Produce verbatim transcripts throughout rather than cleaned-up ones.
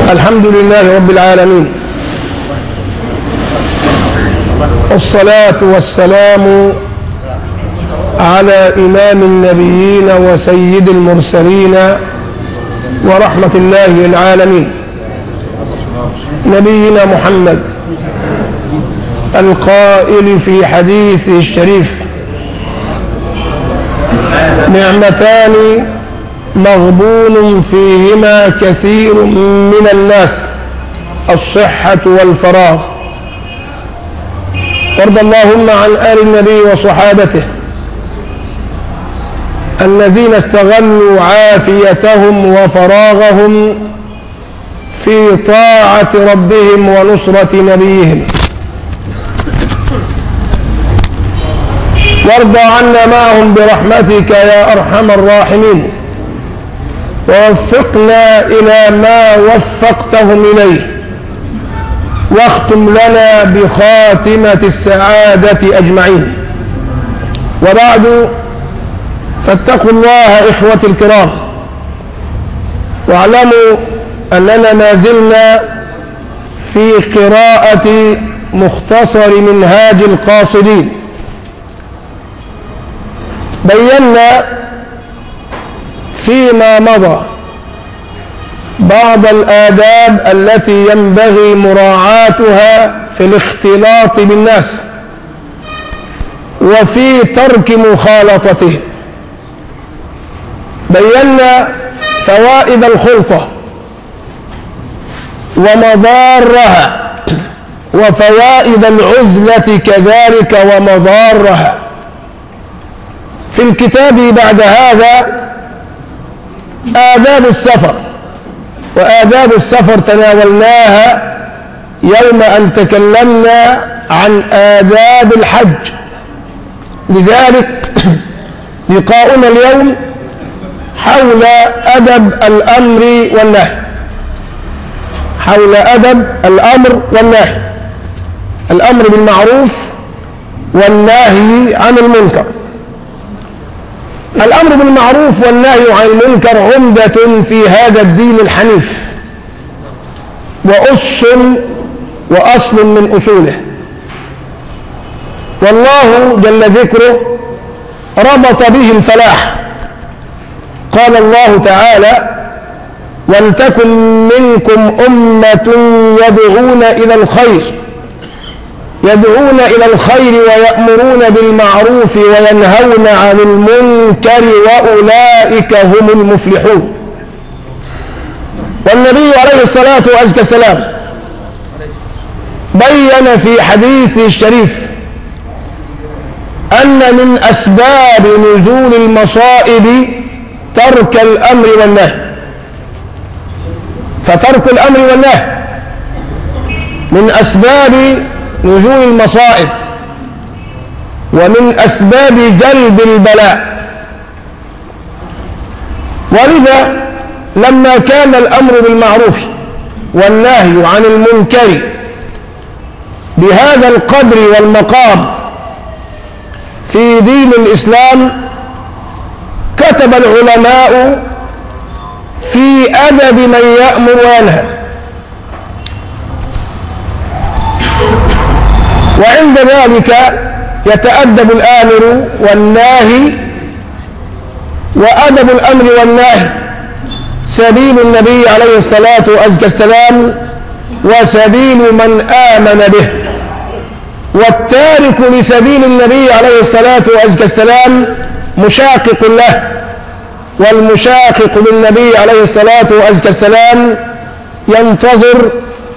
الحمد لله رب العالمين، والصلاة والسلام على إمام النبيين وسيد المرسلين ورحمة الله العالمين، نبينا محمد القائل في حديثه الشريف: نعمتان مغبون فيهما كثير من الناس، الصحة والفراغ. وارض اللهم عن آل النبي وصحابته الذين استغلوا عافيتهم وفراغهم في طاعة ربهم ونصرة نبيهم. وارض عنا معهم برحمتك يا أرحم الراحمين، ووفقنا إلى ما وفقتهم إليه، واختم لنا بخاتمة السعادة أجمعين. وبعد، فاتقوا الله إخوتي الكرام، واعلموا أننا ما زلنا في قراءة مختصر منهاج القاصدين. بينا فيما مضى بعض الآداب التي ينبغي مراعاتها في الاختلاط بالناس وفي ترك مخالطتهم. بينا فوائد الخلطة ومضارها، وفوائد العزلة كذلك ومضارها. في الكتاب بعد هذا آداب السفر، وآداب السفر تناولناها يوم أن تكلمنا عن آداب الحج. لذلك لقاؤنا اليوم حول أدب الأمر والنهي، حول أدب الأمر والنهي، الأمر بالمعروف والنهي عن المنكر. الأمر بالمعروف والنهي عن المنكر عمدة في هذا الدين الحنيف، وأس وأصل من أصوله. والله جل ذكره ربط به الفلاح. قال الله تعالى: ولتكن منكم أمة يدعون إلى الخير يدعون إلى الخير ويأمرون بالمعروف وينهون عن المنكر وأولئك هم المفلحون. والنبي عليه الصلاة والسلام بين في حديثه الشريف أن من أسباب نزول المصائب ترك الأمر والنهي. فترك الأمر والنهي من أسباب نزول المصائب ومن أسباب جلب البلاء. ولذا لما كان الأمر بالمعروف والنهي عن المنكر بهذا القدر والمقام في دين الإسلام، كتب العلماء في أدب من يأمر وينهى. وعند ذلك يتأدب الآمر والناهي. وأدب الأمر والنهي سبيل النبي عليه الصلاة والسلام وسبيل من آمن به. والتارك لسبيل النبي عليه الصلاة والسلام مشاقق له، والمشاقق للنبي عليه الصلاة والسلام ينتظر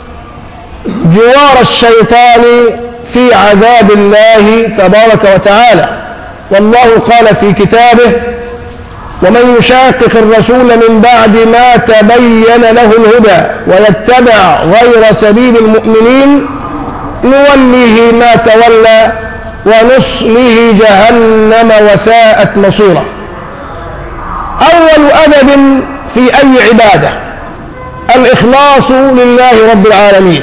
جوار الشيطان في عذاب الله تبارك وتعالى. والله قال في كتابه: ومن يشاقق الرسول من بعد ما تبين له الهدى ويتبع غير سبيل المؤمنين نوله ما تولى ونصله جهنم وساءت مصيرا. أول أدب في أي عبادة الإخلاص لله رب العالمين.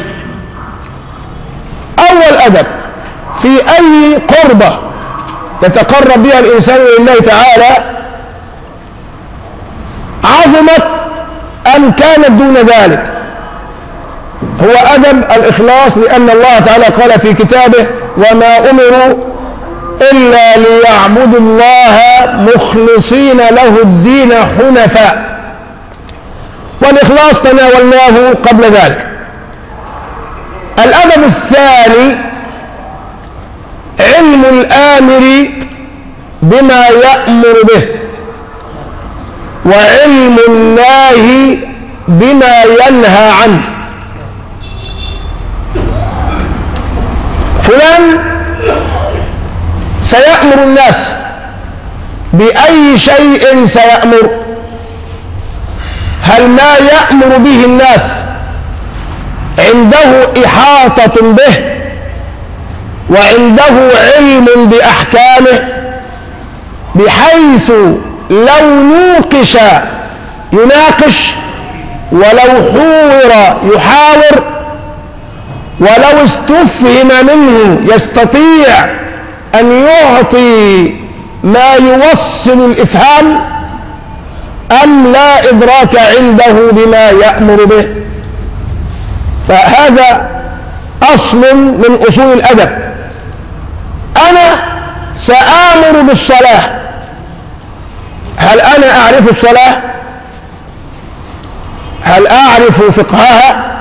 أول أدب في أي قربة يتقرب بها الإنسان لله تعالى، عظمت أم كانت دون ذلك، هو أدب الإخلاص، لأن الله تعالى قال في كتابه: وما أمروا إلا ليعبدوا الله مخلصين له الدين حنفاء. والإخلاص تناولناه قبل ذلك. الأدب الثاني علم الآمر بما يأمر به، وعلم الناهي بما ينهى عنه. فلان سيأمر الناس بأي شيء سيأمر؟ هل ما يأمر به الناس عنده إحاطة به وعنده علم بأحكامه، بحيث لو نوقش يناقش، ولو حور يحاور، ولو استفهم منه يستطيع أن يعطي ما يوصل الإفهام، أم لا إدراك عنده بما يأمر به؟ فهذا أصل من أصول الأدب. أنا سآمر بالصلاة، هل أنا أعرف الصلاة؟ هل أعرف فقهها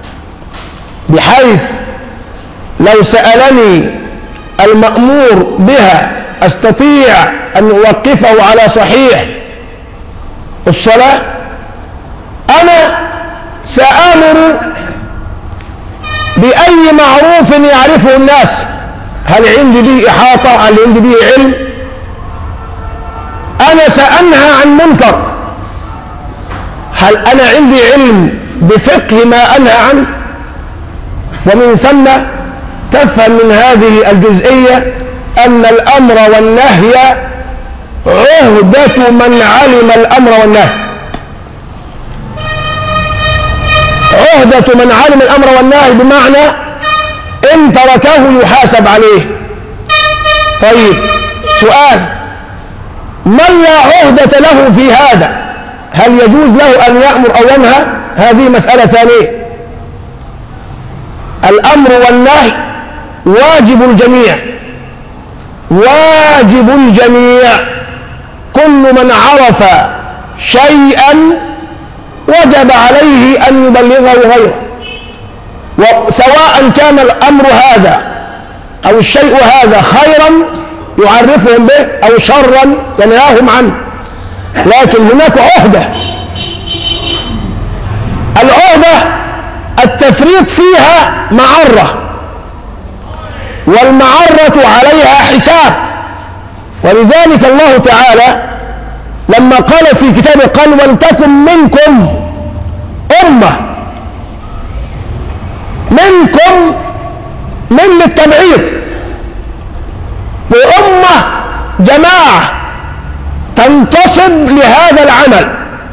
بحيث لو سألني المأمور بها أستطيع أن أوقفه على صحيح الصلاة؟ أنا سآمر بأي معروف يعرفه الناس، هل عندي به إحاطة؟ هل عندي به علم؟ أنا سأنهى عن منكر، هل أنا عندي علم بفقه ما أنهى عنه؟ ومن ثم تفهم من هذه الجزئية أن الأمر والنهي عهدة من علم الأمر والنهي، عهدة من علم الأمر والنهي، بمعنى إن تركه يحاسب عليه. طيب سؤال: من لا عهدة له في هذا، هل يجوز له أن يأمر أو ينهى؟ هذه مسألة ثانية. الأمر والنهي واجب الجميع، واجب الجميع. كل من عرف شيئا وجب عليه أن يبلغه غيره، وسواء كان الأمر هذا أو الشيء هذا خيرا يعرفهم به أو شرا ينهاهم عنه. لكن هناك عهدة، العهدة التفريط فيها معرة، والمعرة عليها حساب. ولذلك الله تعالى لما قال في كتابه قال: ولتكن منكم أمة، منكم من للتبعيض، وأمة جماعة تنتصب لهذا العمل.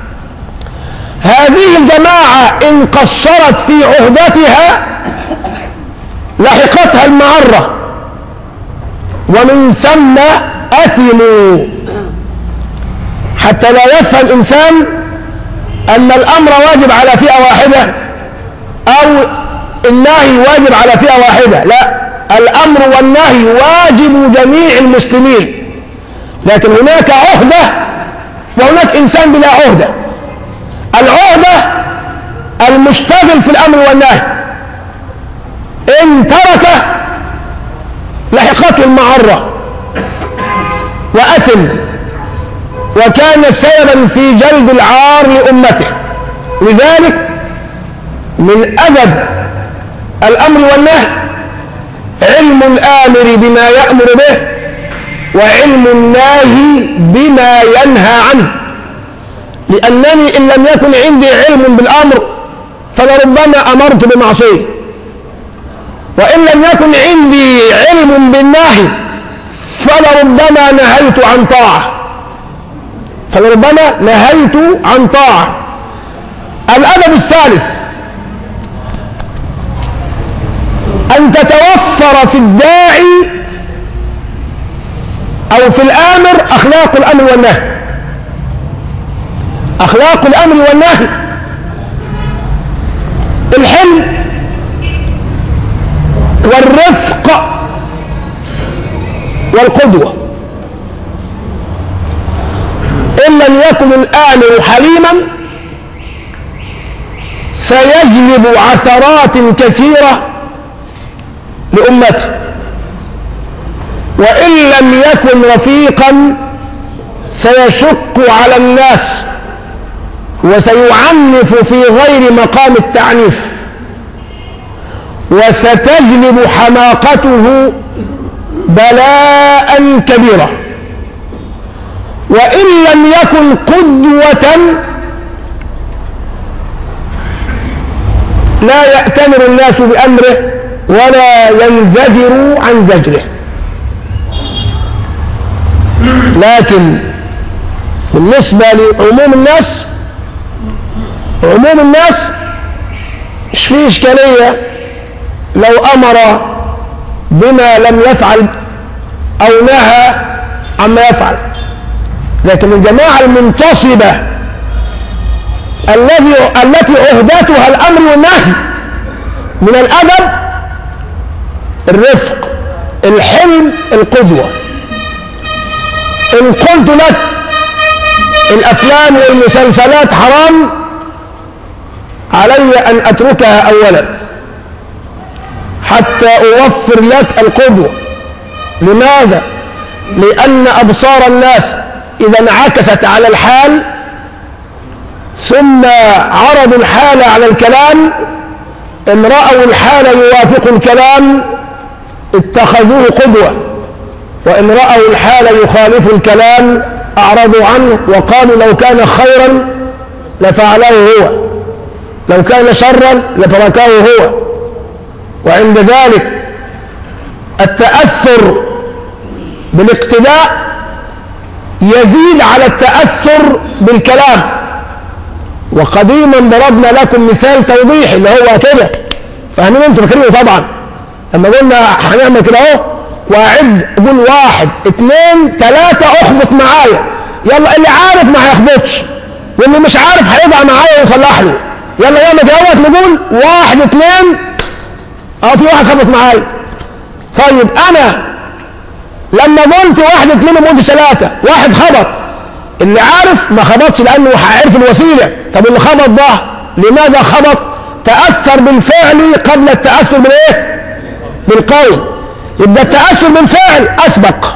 هذه الجماعة إن قصرت في عهدتها لحقتها المعرة، ومن ثم أثموا. حتى لا يفهم الإنسان أن الأمر واجب على فئة واحدة أو النهي واجب على فئة واحدة، لا، الأمر والنهي واجب جميع المسلمين. لكن هناك عهدة وهناك إنسان بلا عهدة. العهدة المشتغل في الأمر والنهي إن ترك لحقته المعرة وأثم، وكان سببا في جلب العار لأمته. لذلك من أدب الأمر والنهي علم الآمر بما يأمر به، وعلم الناهي بما ينهى عنه. لأنني إن لم يكن عندي علم بالأمر فلربما أمرت بمعصية، وإن لم يكن عندي علم بالنهي فلربما نهيت عن طاعة فلربما نهيت عن طاعة. الأدب الثالث أن تتوفر في الداعي أو في الآمر أخلاق الأمر والنهي. أخلاق الأمر والنهي: الحلم والقدوة. إن لم يكن الآمر حليما سيجلب عثرات كثيرة لأمته، وإن لم يكن رفيقا سيشق على الناس وسيعنف في غير مقام التعنيف، وستجلب حماقته بلاء كبيرا. وإن لم يكن قدوة لا يأتمر الناس بأمره ولا ينزجروا عن زجره. لكن بالنسبة لعموم الناس، عموم الناس مش فيه إشكالية لو أمر بما لم يفعل أو نهى عما يفعل، لكن الجماعة المنتصبة الذي التي عهدتها الأمر والنهي من الأدب، الرفق، الحلم، القدوة. إن قلت لك الأفلام والمسلسلات حرام، علي أن أتركها أولا حتى أوفر لك القدوة. لماذا؟ لأن أبصار الناس إذا انعكست على الحال ثم عرضوا الحال على الكلام، إن رأوا الحال يوافق الكلام اتخذوه قدوة، وإن رأوا الحال يخالف الكلام أعرضوا عنه وقالوا لو كان خيرا لفعله هو، لو كان شرا لتركه هو. وعند ذلك التأثر بالاقتداء يزيد على التأثر بالكلام. وقديما ضربنا لكم مثال توضيحي اللي هو كده، فاهمين انتوا فاكرينه طبعا لما قلنا هنعمل كده اهو، واعد قول واحد اثنين ثلاثة اخبط معايا، يلا اللي عارف ما هيخبطش واللي مش عارف هيضع معايا ويصلح له، يلا يلا كده نقول واحد اثنين، اه في واحد خبط معايا. طيب انا لما قلت واحد اثنين ما قلتش ثلاثة، واحد خبط، اللي عارف ما خبطش لانه هيعرف الوسيلة. طب اللي خبط ده لماذا خبط؟ تأثر بالفعل قبل التأثر بالايه؟ بالقول. يبقى التأثر بالفعل أسبق.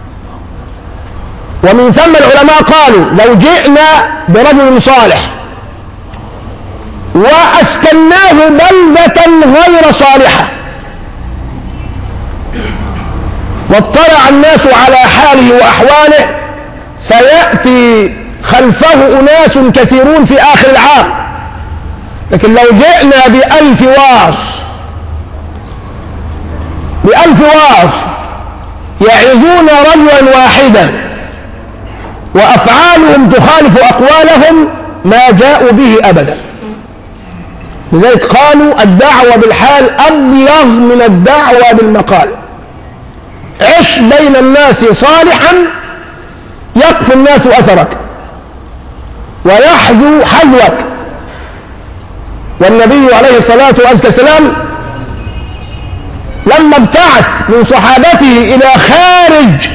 ومن ثم العلماء قالوا لو جئنا برجل صالح وأسكناه بلدة غير صالحة واطلع الناس على حاله وأحواله، سيأتي خلفه أناس كثيرون في آخر العام. لكن لو جئنا بألف واعظ بألف واعظ يعظون رجلا واحدا وأفعالهم تخالف أقوالهم ما جاءوا به أبدا. لذلك قالوا الدعوة بالحال أبلغ من الدعوة بالمقال. عش بين الناس صالحا يقف الناس أثرك ويحذو حذوك. والنبي عليه الصلاة والسلام لما ابتعث من صحابته إلى خارج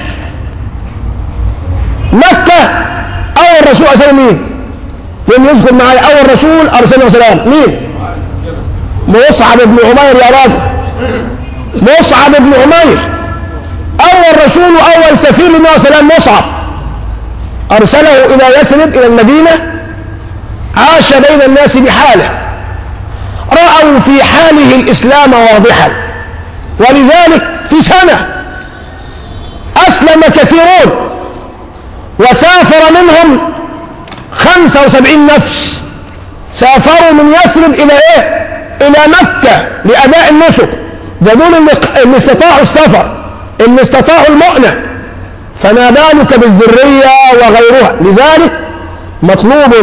مكة، أول رسول أرسل مين؟ يوم يذكر معي أول رسول أرسله سلام مين؟ مصعب بن عمير يا راجل، مصعب بن عمير أول رسول وأول سفير للنبي عليه السلام. مصعب أرسله إلى يثرب إلى المدينة، عاش بين الناس بحاله، رأوا في حاله الإسلام واضحا، ولذلك في سنة أسلم كثيرون وسافر منهم خمسة وسبعين نفس، سافروا من يثرب إلى إيه؟ إلى مكة لأداء النسك. ده دول اللي استطاعوا السفر، اللي استطاعوا المؤنة، فما بالك بالذرية وغيرها. لذلك مطلوب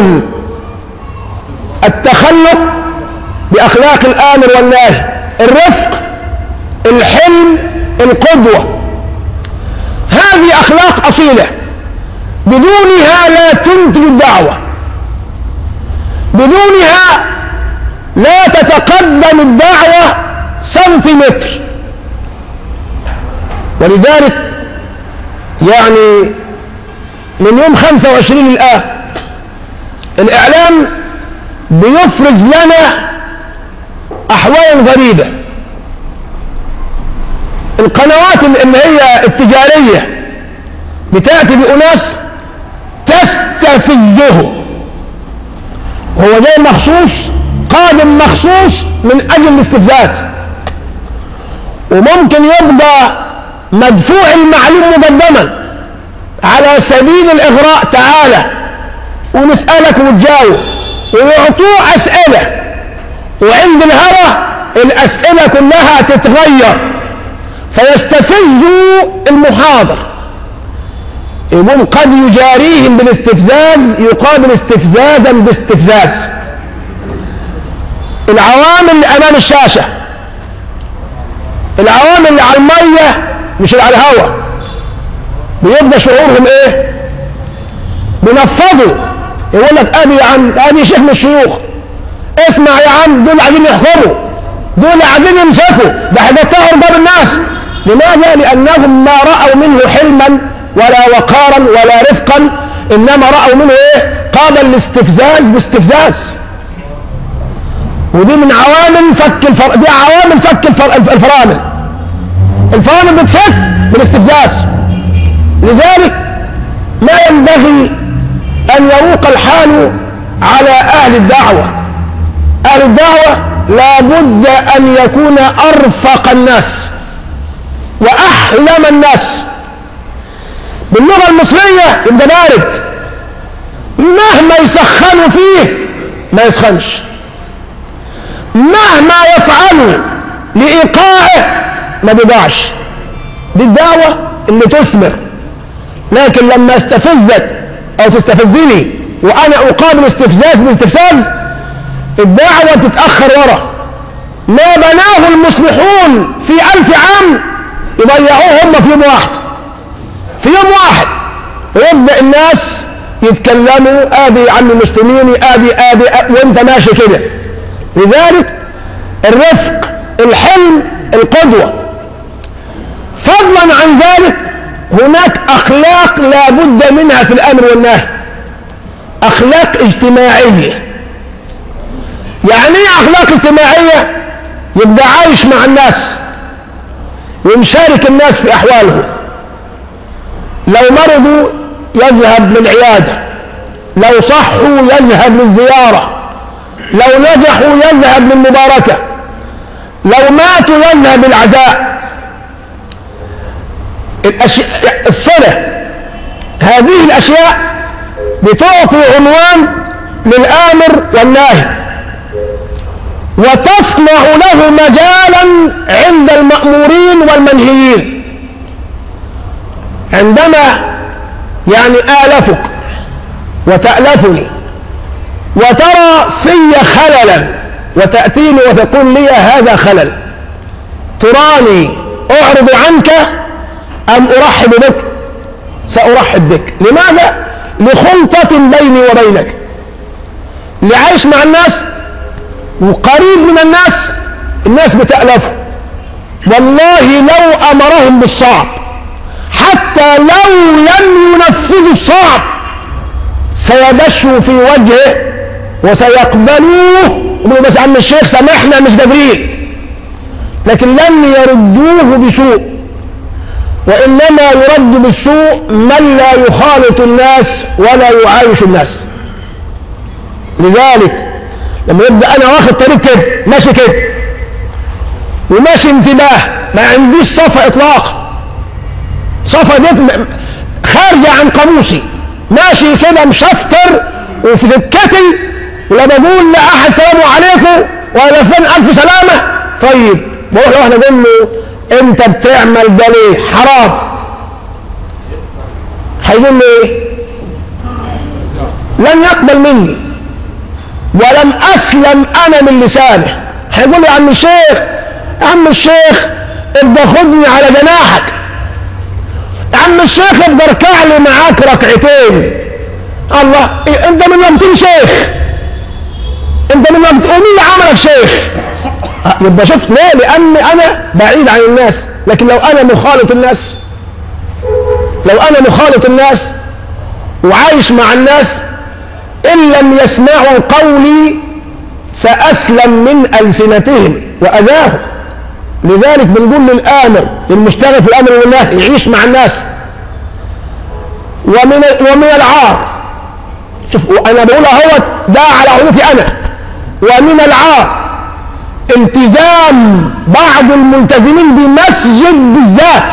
التخلق بأخلاق الآمر والناهي، الرفق، الحلم، القدوة. هذه أخلاق أصيلة بدونها لا تنتج الدعوة، بدونها لا تتقدم الدعوة سنتيمتر. ولذلك يعني من يوم خمسة وعشرين الآن الإعلام بيفرز لنا أحوال غريبة. القنوات اللي هي التجارية بتأتي بأناس تستفزه، هو جاي مخصوص، قادم مخصوص من أجل الاستفزاز، وممكن يبقى مدفوع المعلوم مقدما على سبيل الإغراء. تعالى ونسألك وتجاوب، ويعطوه أسئلة، وعند الهوى الأسئلة كلها تتغير فيستفزوا المحاضر. يقوم قد يجاريهم بالاستفزاز يقابل استفزازا باستفزاز. العوامل اللي أمام الشاشة، العوامل اللي على المية مش اللي على الهواء، بيبقى شعورهم ايه؟ بينفضوا، يقول لك ادي يا عم، ادي شيخ من الشيوخ، اسمع يا عم، دول عايزين يحكموا، دول عايزين يمسكوا، ده هيقطعوا رقاب الناس. لماذا؟ لأنهم ما رأوا منه حلما ولا وقارا ولا رفقا، إنما رأوا منه إيه؟ قابل الاستفزاز باستفزاز. ودي من عوامل فك الفر... دي عوامل فك الفر... الفرامل. الفرامل بتفك بالاستفزاز. لذلك ما ينبغي أن يروق الحال على أهل الدعوة. أهل الدعوة لابد أن يكون أرفق الناس وأحلم الناس. باللغة المصرية يبقى بارد، مهما يسخنوا فيه ما يسخنش، مهما يفعلوا لإيقاعه ما بيضيعش. دي الدعوة اللي تثمر. لكن لما استفزك أو تستفزني وأنا أقابل استفزاز باستفزاز، الدعوة تتأخر ورا. ما بناه المصلحون في ألف عام يضيعوه هم في يوم واحد. في يوم واحد ويبدأ الناس يتكلموا ادي يا عم المسلمين، ادي ادي وانت ماشي كده. لذلك الرفق، الحلم، القدوة. فضلا عن ذلك هناك أخلاق لا بد منها في الأمر والنهي، أخلاق اجتماعية. يعني ايه أخلاق اجتماعية؟ يبقى عايش مع الناس ويشارك الناس في أحوالهم. لو مرضوا يذهب للعيادة، لو صحوا يذهب للزيارة، لو نجحوا يذهب للمباركة، لو ماتوا يذهب للعزاء. الأشياء الصلة، هذه الأشياء بتعطي عنوان للآمر والناهي وتصنع له مجالا عند المأمورين والمنهيين. عندما يعني آلفك وتألفني وترى في خللا وتأتيني وتقول لي هذا خلل، تراني أعرض عنك أم أرحب بك؟ سأرحب بك. لماذا؟ لخلطة بيني وبينك، لعيش مع الناس وقريب من الناس. الناس بتألفه، والله لو أمرهم بالصعب حتى لو لم ينفذوا الصعب سيبشوا في وجهه وسيقبلوه يقولوا بس عم الشيخ سامحنا مش قادرين، لكن لن يردوه بسوء، وإنما يرد بالسوء من لا يخالط الناس ولا يعايش الناس. لذلك لما يبدأ أنا واخد طريق كده ماشي كده وماشي انتباه، ما عنديش صفة إطلاق، صفة دي خارجة عن قاموسي، ماشي كده مشفتر وفي سكتي، ولا بقول لأحد سلام عليكم ولا فين ألف سلامة. طيب بروح لواحد أقول له أنت بتعمل ده ليه؟ حرام. هيقول لي إيه؟ لن يقبل مني ولم أسلم أنا من لسانه. هيقول لي يا عم الشيخ، يا عم الشيخ ابقى خدني على جناحك، يا عم الشيخ ابقى اركع لي معاك ركعتين. الله إيه؟ انت من وقتين شيخ، انت من وقت ومين اللي عملك شيخ؟ يبقى شفت ليه؟ لأني أنا بعيد عن الناس. لكن لو أنا مخالط الناس لو انا مخالط الناس وعايش مع الناس ان لم يسمعوا قولي ساسلم من السنتهم واذاهم. لذلك بنقول للامر للمشتغل في الامر والنهي يعيش مع الناس. ومن ومن العار، شوف انا بقول اهوت ده على عهدتي انا، ومن العار التزام بعض الملتزمين بمسجد بالذات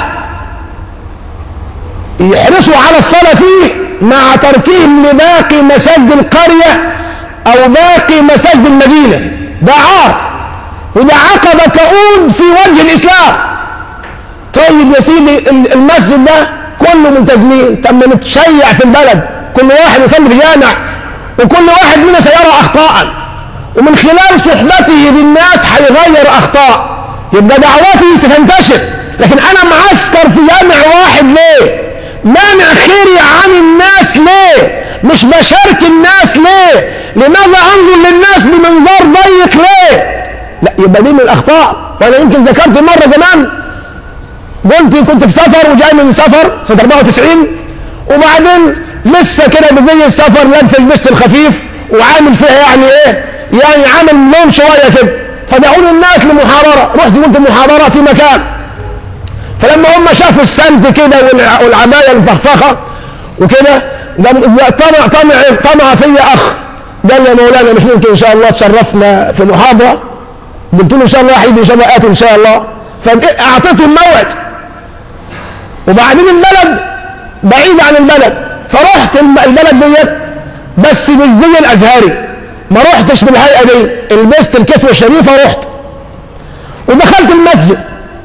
يحرصوا على الصلاة فيه مع تركهم لباقي مساجد القرية أو باقي مساجد المدينة. ده عار وده عقبة كؤود في وجه الإسلام. طيب يا سيدي المسجد ده كله ملتزمين، طب ما نتشيع في البلد كل واحد يصلي في جامع وكل واحد منا سيرى أخطاء، ومن خلال صحبته بالناس هيغير أخطاء، يبقى دعوتي ستنتشر. لكن أنا معسكر في جامع واحد ليه؟ مانع خيري عن الناس ليه؟ مش بشارك الناس ليه؟ لماذا انظر للناس بمنظار ضيق ليه؟ لا، يبقى دي من الاخطاء. وانا يمكن ذكرت مره زمان قلت كنت في سفر وجاي من سفر سنه أربعة وتسعين، وبعدين لسه كده بزي السفر لابس البشت الخفيف وعامل فيها يعني ايه؟ يعني عامل لون شويه كده، فدعوني الناس لمحاضره، رحت قلت محاضره في مكان، فلما هم شافوا السمت كده والعبايه المفخفخه وكده طمع طمع طمع فيا اخ قال لي يا مولانا مش ممكن ان شاء الله تشرفنا في محاضره؟ قلت له ان شاء الله يا حبيبي ان شاء الله اتي ان شاء الله. فاعطيته الموعد، وبعدين البلد بعيد عن البلد، فرحت البلد ديت بس بالزي الازهري، ما رحتش بالهيئه دي، لبست الكسوه الشريفه ورحت ودخلت المسجد،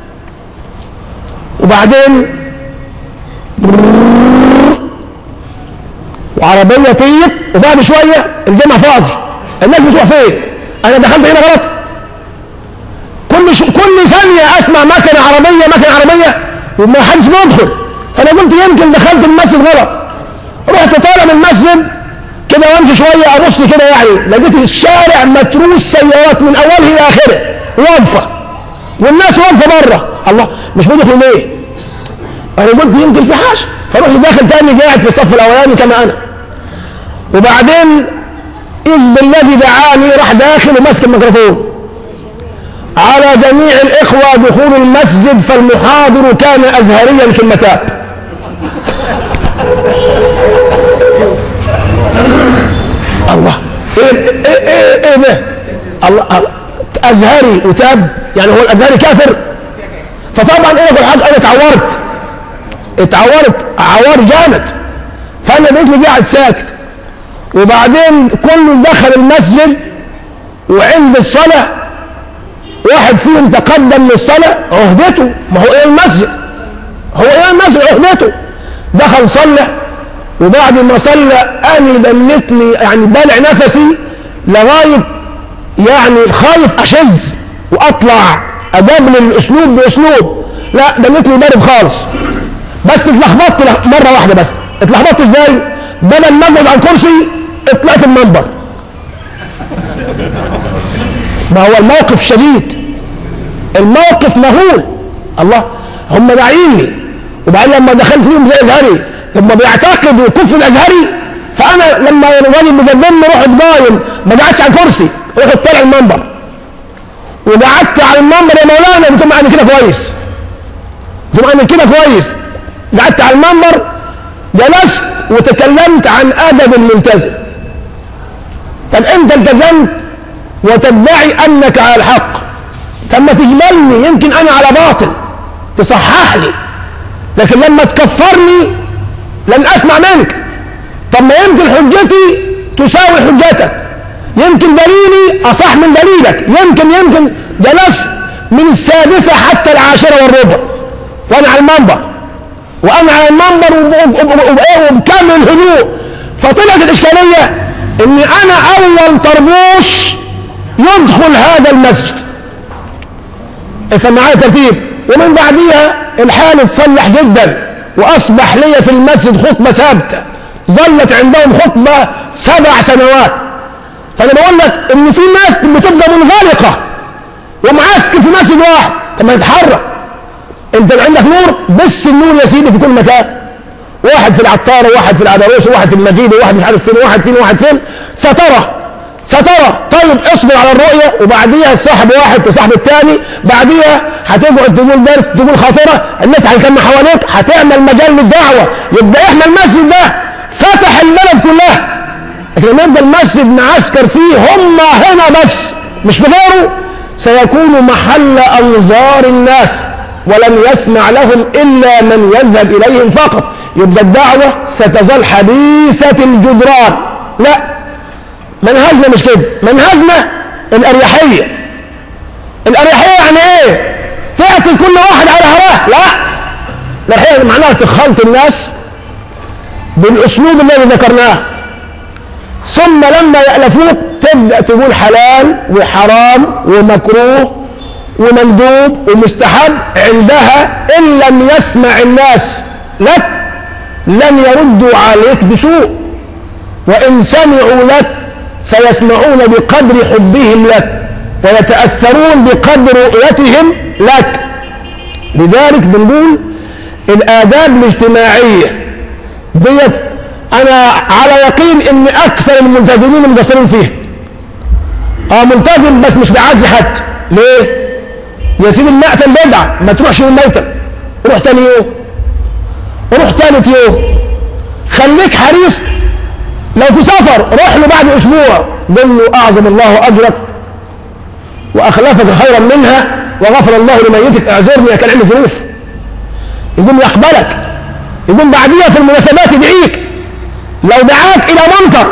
وبعدين وعربيه طيب، وبعد شويه الجامع فاضي، الناس بتروح فين؟ انا دخلت هنا غلط؟ كل شو كل ثانيه اسمع مكنه عربيه مكنه عربيه وما حدش بيدخل، فانا قلت يمكن دخلت المسجد غلط. رحت طالع من المسجد كده وامشي شويه ابص كده، يعني لقيت الشارع متروس سيارات من اوله الى اخره واقفه، والناس واقفه بره. الله، مش بيدخلوا ليه؟ انا قلت يمكن في حاجه، فرحت داخل تاني قاعد في الصف الاولاني كما انا، وبعدين اذ بالذي دعاني راح داخل وماسك الميكروفون: على جميع الاخوه دخول المسجد فالمحاضر كان ازهريا ثم تاب. الله، ايه ايه ايه, إيه ده؟ الله، ازهري وتاب؟ يعني هو الازهري كافر؟ فطبعا انا بالحق انا اتعورت اتعورت عوار جامد، فانا بقيت قاعد ساكت. وبعدين كله دخل المسجد، وعند الصلاه واحد فيهم تقدم للصلاه، عهدته، ما هو ايه المسجد؟ هو ايه المسجد؟ عهدته. دخل صلى، وبعد ما صلى اني دلتني يعني بلع نفسي لغايه يعني خايف اشز واطلع ادابل الاسلوب باسلوب، لا دلتني بارد خالص. بس اتلخبطت مره واحده. بس اتلخبطت ازاي؟ بدل ما اقعد على الكرسي اطلعت المنبر. ما هو الموقف شديد، الموقف مهول. الله، هم داعيني، وبعدين لما دخلت فيهم زي ازهري، لما بيعتقدوا كفر الازهري، فانا لما الراجل بيقدمني رحت قايم، ما قعدتش على الكرسي، رحت طالع المنبر وقعدت على المنبر. يا مولانا قلت له انا كده كويس، قلت له انا كده كويس. قعدت على المنبر، جلست وتكلمت عن ادب الملتزم. طب انت التزمت وتدعي انك على الحق، طب ما تجملني، يمكن انا على باطل تصحح لي، لكن لما تكفرني لن اسمع منك. طب ما يمكن حجتي تساوي حجتك، يمكن دليلي اصح من دليلك، يمكن يمكن جلست من السادسه حتى العاشره والربع وانا على المنبر، وانا على المنبر وبكامل الهدوء. فطلعت الاشكاليه اني انا اول طربوش يدخل هذا المسجد. افهم معايا ترتيب. ومن بعديها الحال اتصلح جدا، واصبح لي في المسجد خطبه ثابته ظلت عندهم خطبه سبع سنوات. فانا بقول لك ان في ناس بتبقى منغلقه ومعسكر في مسجد واحد. طب ما تتحرك، انت عندك نور، بس النور يا سيدي في كل مكان. واحد في العطارة وواحد في العدروس وواحد في المجيد وواحد مش عارف فين وواحد فين وواحد فين، سترى سترى. طيب اصبر على الرؤية، وبعديها الصاحب واحد وصاحب الثاني، بعديها هتقعد تقول درس تقول خاطرة، الناس هتكمل حواليك، هتعمل مجال للدعوة. يبقى احنا المسجد ده فتح البلد كلها، لكن لما يبقى المسجد معسكر فيه هم هنا بس مش في غيره، سيكون محل أنظار الناس ولن يسمع لهم إلا من يذهب إليهم فقط. يبقى الدعوة ستظل حديثة الجدران. لا، منهجنا مش كده، منهجنا الأريحية. الأريحية يعني إيه؟ تعطي كل واحد على هواه. لا، الأريحية معناها تخلط الناس بالأسلوب الذي ذكرناه، ثم لما يألفوك تبدأ تقول حلال وحرام ومكروه ومندوب ومستحب. عندها إن لم يسمع الناس لك لن يردوا عليك بسوء، وإن سمعوا لك سيسمعون بقدر حبهم لك ويتأثرون بقدر رؤيتهم لك. لذلك بنقول الآداب الاجتماعية ديت أنا على يقين إن أكثر الملتزمين مقصرين فيها. أه ملتزم بس مش بيعزي حد. ليه؟ يا سيدي المقتل بدعة، ما تروحش يوم ميتة، روح تاني يوم، روح تالت يوم. خليك حريص، لو في سفر روح له بعد أسبوع، قل له أعظم الله أجرك وأخلفك خيرا منها وغفر الله لميتك، اعذرني كان عندي ظروف. يقول له يقبلك، يقول بعديها في المناسبات يدعيك. لو دعاك إلى منكر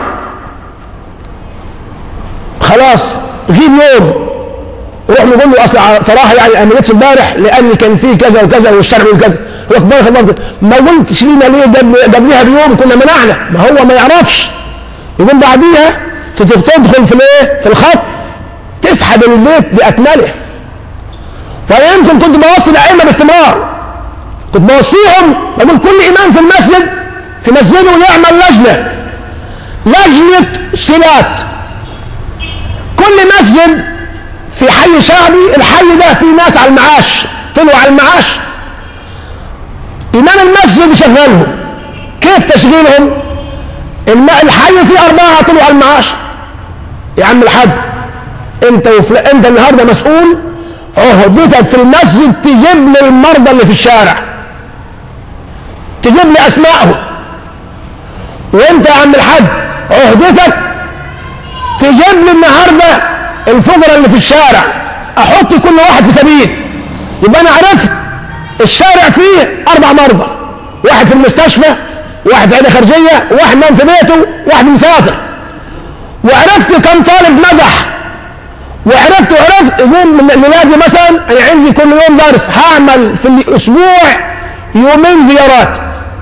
خلاص غيب يوم، روح نقول له اصل صراحه يعني انا ما جيتش امبارح لان كان فيه كذا وكذا والشرع وكذا، روح بارك الله فيك. ما قلتش لينا ليه قبلها بيوم كنا منعنا؟ ما هو ما يعرفش. يقول بعديها تدخل في الايه؟ في الخط، تسحب البيت باكمله. ويمكن كنت بوصي الائمه باستمرار، كنت بوصيهم بقول كل امام في المسجد في مسجده يعمل لجنه لجنه صلات. كل مسجد في حي شعبي، الحي ده فيه ناس على المعاش، طلعوا على المعاش، إمام المسجد يشغلهم. كيف تشغيلهم؟ الحي فيه أربعة طلعوا على المعاش. يا عم الحاج أنت وفلا أنت النهارده مسؤول، عهدتك في المسجد تجيب لي المرضى اللي في الشارع، تجيب لي أسمائهم. وأنت يا عم الحاج عهدتك تجيب لي النهارده الفقراء اللي في الشارع، احط كل واحد في سبيل. يبقى انا عرفت الشارع فيه اربع مرضى، واحد في المستشفى، واحد في عياده خارجيه، واحد نام في بيته، واحد مسافر. وعرفت كم طالب نجح، وعرفت وعرفت يقول لولادي مثلا انا عندي كل يوم درس، هعمل في الاسبوع يومين زيارات،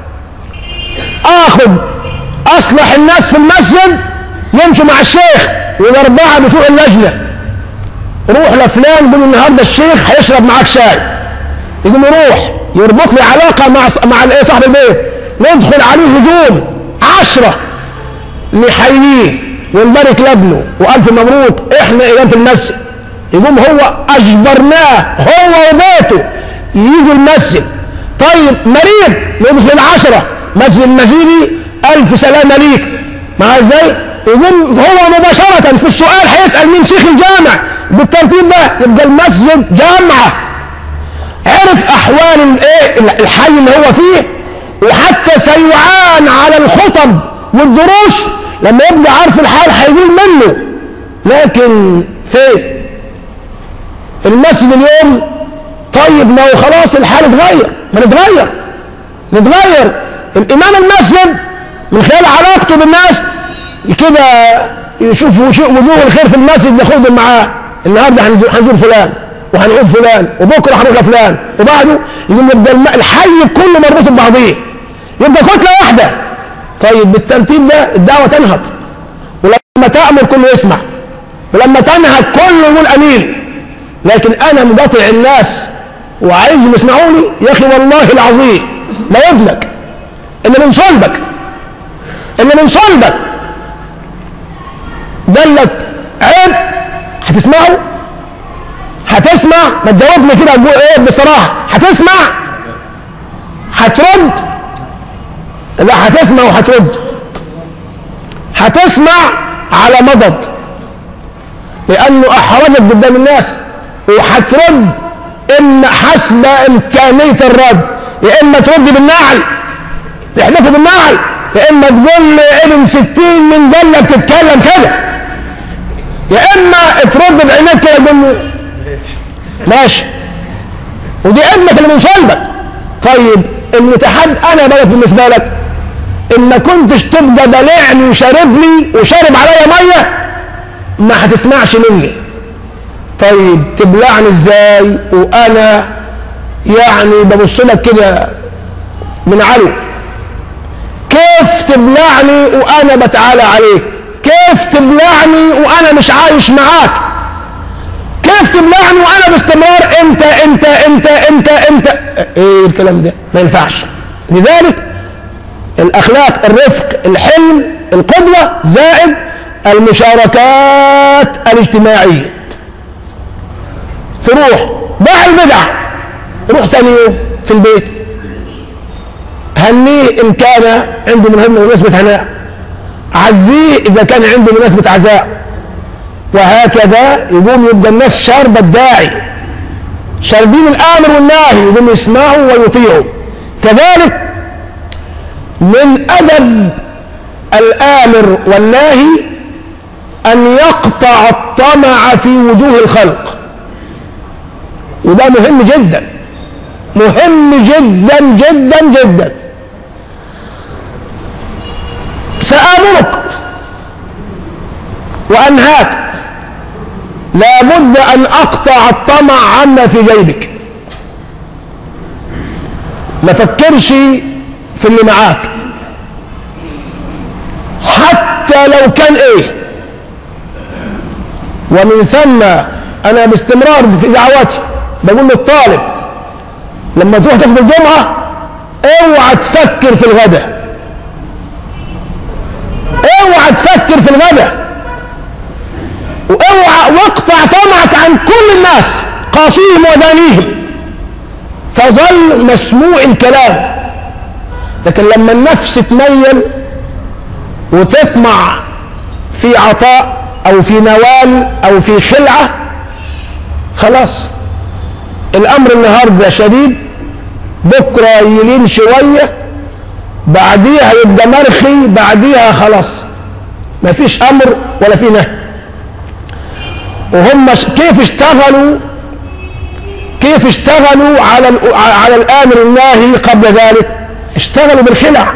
اخذ اصلح الناس في المسجد يمشوا مع الشيخ والاربعه بتوع اللجنه. روح لفلان قول النهارده الشيخ هيشرب معاك شاي، يقول له روح يربط لي علاقه مع مع الايه صاحب البيت، ندخل عليه هجوم عشره نحييه ونبارك لابنه والف مبروك احنا اداره المسجد. يقوم هو اجبرناه هو وبيته يجوا المسجد. طيب مريض ندخل العشره، مسجد المزيدي الف سلامه ليك، مع ازاي؟ يقوم هو مباشرة في السؤال هيسأل مين شيخ الجامع بالترتيب ده، يبقى المسجد جامعة. عرف أحوال الايه الحي اللي هو فيه، وحتى سيعان على الخطب والدروس لما يبقى عارف الحال هيقول منه. لكن فين المسجد اليوم؟ طيب ما هو خلاص الحال اتغير، ما نتغير نتغير. الإمام المسجد من خلال علاقته بالناس كده يشوف وجوه الخير في المسجد ياخدهم معاه. النهارده هنزور فلان وهنعود فلان وبكره هنروح لفلان وبعده، يبقى الحي كله مربوط ببعضيه، يبقى كتله واحده. طيب بالترتيب ده الدعوه تنهض، ولما تامر كله يسمع، ولما تنهض كله يقول امين. لكن انا مقاطع الناس وعايزهم يسمعوني، يا اخي والله العظيم لا يفلك اللي من صلبك اللي من صلبك قال لك عيب هتسمعه؟ هتسمع؟ ما تجاوبني كده ايه بصراحه، هتسمع؟ هترد؟ لا، هتسمع وهترد. هتسمع على مضض لأنه أحرجك قدام الناس، وهترد إما حسب إمكانية الرد، يا إما ترد بالنعل تحدفه بالنعل، يا إما تقول ابن ستين من ذلك تتكلم كده، يا إما ترد بعينك كده تقول له ماشي، ودي ابنك اللي من صلبك. طيب المتحد أنا بقى بالنسبة لك إن ما كنتش تبقى بلعني وشارب لي وشارب عليا مية ما هتسمعش مني. طيب تبلعني ازاي وانا يعني ببص لك كده من علو؟ كيف تبلعني وانا بتعالى عليك؟ كيف تبلعني وانا مش عايش معاك؟ كيف تبلعني وانا باستمرار انت انت انت انت انت ايه الكلام ده؟ ما ينفعش. لذلك الاخلاق، الرفق، الحلم، القدوة، زائد المشاركات الاجتماعية. تروح باع البدع، روح تاني يوم في البيت هنيه ان كان عنده مناسبة هناء، عزيه اذا كان عنده مناسبة عزاء، وهكذا يقوم يبقى الناس شاربة الداعي، شاربين الامر والناهي، يقوم يسمعوا ويطيعوا. كذلك من ادب الامر والناهي ان يقطع الطمع في وجوه الخلق، وده مهم جدا، مهم جدا جدا جدا. سآمرك وأنهاك لابد أن أقطع الطمع عما في جيبك، ما فكرش في اللي معاك حتى لو كان ايه. ومن ثم أنا باستمرار في دعواتي بقول للطالب لما تروح تاخد الجمعة اوعى تفكر في الغداء، اوعى تفكر في الغداء، واوعى واقطع طمعك عن كل الناس قاصيهم ودانيهم، تظل مسموع الكلام. لكن لما النفس تميل وتطمع في عطاء او في نوال او في خلعة، خلاص الامر النهارده شديد، بكره يلين شويه، بعديها يبقى مرخي، بعديها خلاص ما فيش امر ولا في نهي. وهم كيف اشتغلوا كيف اشتغلوا على على الامر الناهي قبل ذلك؟ اشتغلوا بالخلع.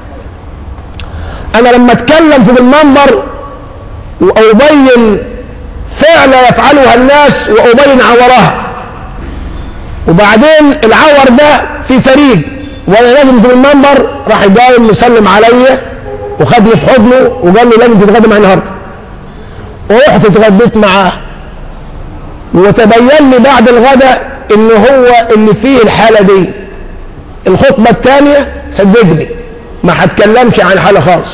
انا لما اتكلم في المنبر وابين فعل يفعلها الناس وابين عورها، وبعدين العور ده في فريق وانا لازم في المنبر، راح يقاوم مسلم عليا وخدني في حضنه وقال لي لازم تتغدى معي النهارده، ورحت اتغديت معاه، وتبين لي بعد الغداء ان هو اللي فيه الحاله دي. الخطبه الثانيه صدقني ما هتكلمش عن حاله خالص،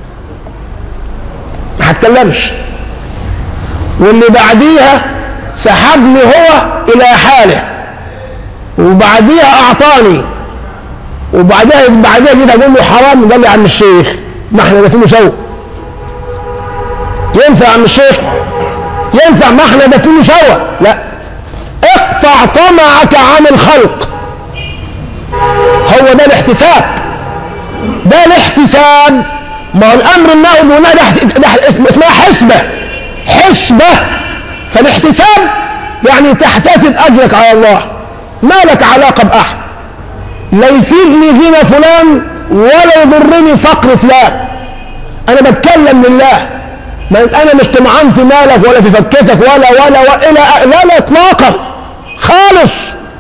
ما هتكلمش، واللي بعديها سحبني هو الى حاله، وبعديها اعطاني، وبعدها بعدها جيت اقول له حرام، قال لي يا عم الشيخ ما احنا دافنينه سوا. ينفع يا عم الشيخ؟ ينفع؟ ما احنا دافنينه سوا. لا، اقطع طمعك عن الخلق، هو ده الاحتساب، ده الاحتساب. ما هو الامر النهي والنهي ده اسمها حسبه، حسبه. فالاحتساب يعني تحتسب اجرك على الله، ما لك علاقه باحد، لا يفيدني غنى فلان ولا يضرني فقر فلان، انا بتكلم لله، ما انا مش طمعان في مالك ولا في فكتك ولا ولا والى لا لا اطلاقا خالص.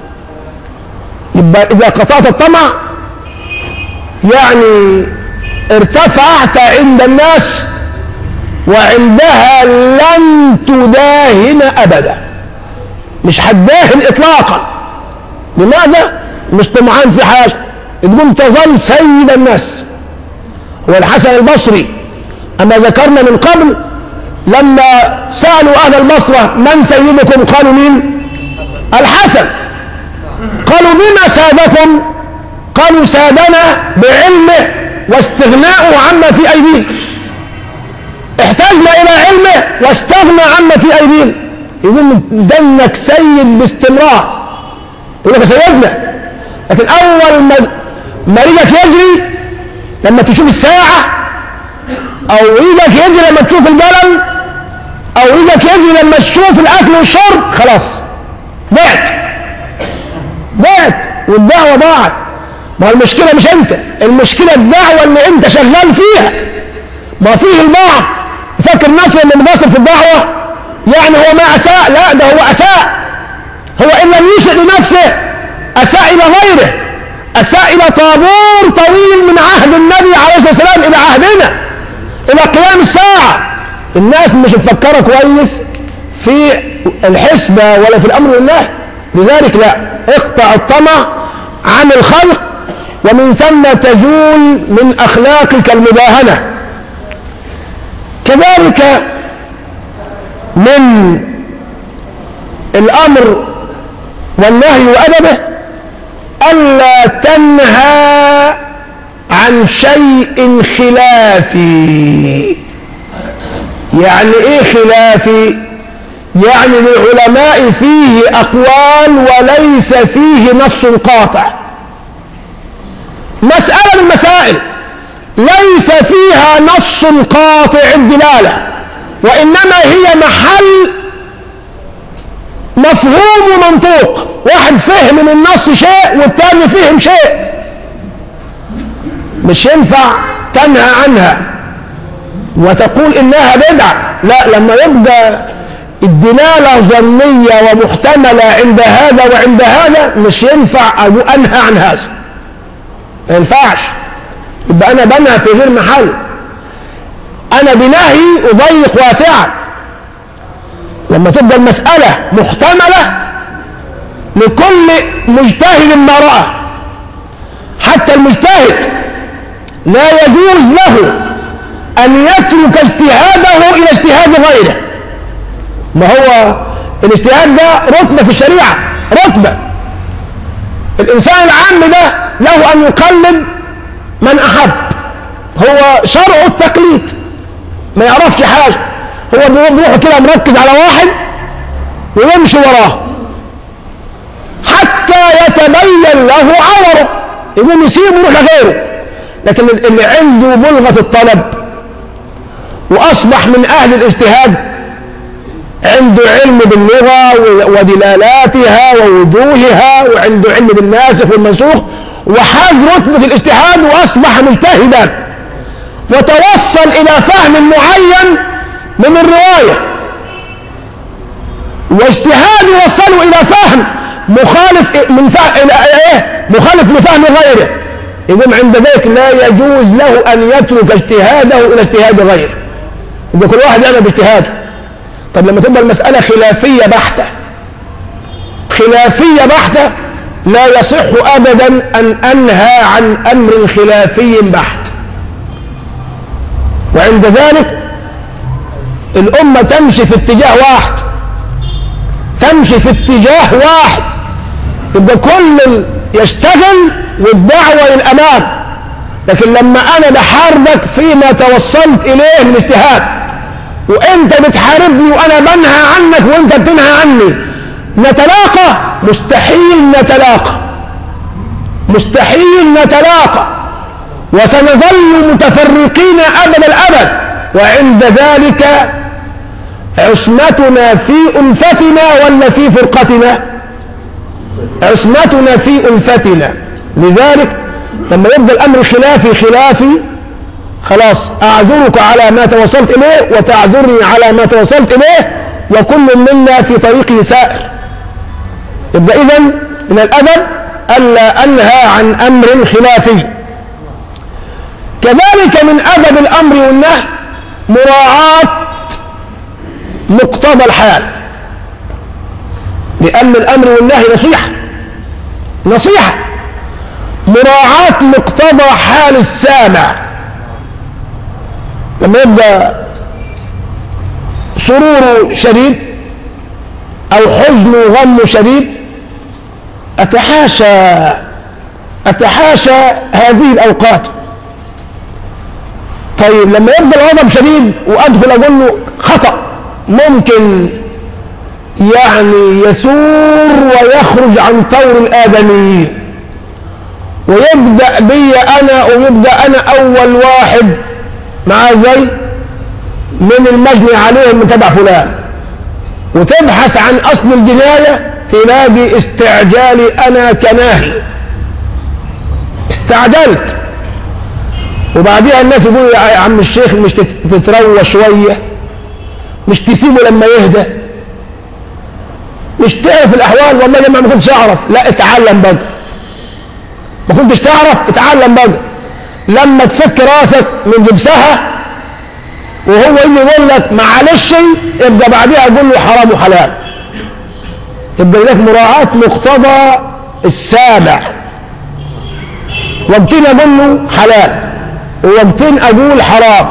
يبقى اذا قطعت الطمع يعني ارتفعت عند الناس، وعندها لن تداهن ابدا، مش هتداهن اطلاقا. لماذا؟ مش طمعان في حاجه، تقوم تظل سيد الناس. هو الحسن البصري اما ذكرنا من قبل لما سالوا اهل البصره من سيدكم؟ قالوا مين؟ الحسن. قالوا بما سادكم؟ قالوا سادنا بعلمه واستغناؤه عما في أيدينا. احتاجنا إلى علمه واستغنى عما في أيدينا. يقول دنك سيد باستمرار، يقول لك سيدنا، لكن أول ما ما رجلك يجري لما تشوف الساعة، أو رجلك يجري لما تشوف القلم، أو رجلك يجري لما تشوف الأكل والشرب، خلاص ضعت ضعت والدعوة ضاعت. ما المشكلة مش أنت، المشكلة الدعوة اللي أنت شغال فيها. ما فيه البعض فاكر نفسه إنه مقصر في الدعوة، يعني هو ما أساء، لا ده هو أساء. هو إن لم يسئ لنفسه أساء إلى غيره، أساء إلى طابور طويل من عهد النبي عليه الصلاة والسلام إلى عهدنا، إلى قيام الساعة. الناس مش مفكرة كويس في الحسبة ولا في الأمر والنهي. لذلك لا، اقطع الطمع عن الخلق، ومن ثم تزول من أخلاقك المداهنة. كذلك من الأمر والنهي وأدبه ألا تنهى عن شيء خلافي. يعني إيه خلافي؟ يعني للعلماء فيه أقوال وليس فيه نص قاطع. مسألة من المسائل ليس فيها نص قاطع الدلالة، وإنما هي محل مفهوم ومنطوق. واحد فهم من النص شيء والتاني فهم شيء، مش ينفع تنهى عنها وتقول إنها بدعة. لا، لما يبقى الدلالة ظنية ومحتملة عند هذا وعند هذا مش ينفع أنهى عن هذا، ما ينفعش. يبقى أنا بنهى في غير محل. أنا بنهي أضيق واسعا. لما تبقى المسألة محتملة لكل مجتهد ما رأى، حتى المجتهد لا يجوز له أن يترك اجتهاده إلى اجتهاد غيره. ما هو الاجتهاد ده رتبة في الشريعة، رتبة. الإنسان العام ده له أن يقلد من أحب، هو شرع التقليد، ما يعرفش حاجة، هو بيروح كده مركز على واحد ويمشي وراه حتى يتبين له عوره، يقوم يسيبه ويروح لغيره. لكن اللي عنده بلغة الطلب وأصبح من أهل الاجتهاد، عنده علم باللغة ودلالاتها ووجوهها، وعنده علم بالناسخ والمنسوخ، وحاز رتبة الاجتهاد وأصبح مجتهدا، وتوصل إلى فهم معين من الرواية، واجتهاد يوصله إلى فهم مخالف من فهم إلى إيه؟ مخالف لفهم غيره. يقوم عند ذلك لا يجوز له أن يترك اجتهاده إلى اجتهاد غيره، يبقى كل واحد يعمل باجتهاده. طب لما تبقى المسألة خلافية بحتة، خلافية بحتة، لا يصح أبدا أن أنهى عن أمر خلافي بحت. وعند ذلك الأمة تمشي في اتجاه واحد، تمشي في اتجاه واحد، يبقى كل يشتغل والدعوة للأمام. لكن لما أنا بحاربك فيما توصلت إليه من اجتهاد، وأنت بتحاربني وأنا بنهى عنك وأنت بتنهى عني، نتلاقى؟ مستحيل نتلاقى، مستحيل نتلاقى، وسنظل متفرقين أبد الأبد. وعند ذلك عصمتنا في ألفتنا ولا في فرقتنا؟ عصمتنا في ألفتنا. لذلك لما يبدأ الأمر خلافي خلافي، خلاص أعذرك على ما توصلت إليه وتعذرني على ما توصلت إليه، وكل منا في طريقه سائر. يبقى إذن من الأدب ألا أنهى عن أمر خلافي. كذلك من أدب الأمر والنهي مراعاة مقتضى الحال، لأن الأمر والنهي نصيحة، نصيحة، مراعاة مقتضى حال السامع. لما يبقى سرور شديد أو حزن وغم شديد، أتحاشى أتحاشى هذه الأوقات، طيب لما يبقى الغضب شديد وادخل اقول له خطأ، ممكن يعني يثور ويخرج عن طور الآدميين ويبدأ بي أنا، ويبدأ أنا أول واحد مع زي من المجني عليهم من تبع فلان، وتبحث عن أصل الجناية تلاقي استعجالي أنا كناهي، استعجلت. وبعدها الناس يقولوا يا عم الشيخ مش تتروى شوية، مش تسيبه لما يهدى، مش تعرف الأحوال. والله لما ما كنتش أعرف، لا اتعلم بقى. ما كنتش تعرف اتعلم بقى. لما تفك راسك من جبسها وهو يجي يقول لك معلش، يبقى بعدها يقول له حرام وحلال. يبقى لك مراعاة مقتضى السابع. وقتين اقول له حلال، ووقتين اقول حرام،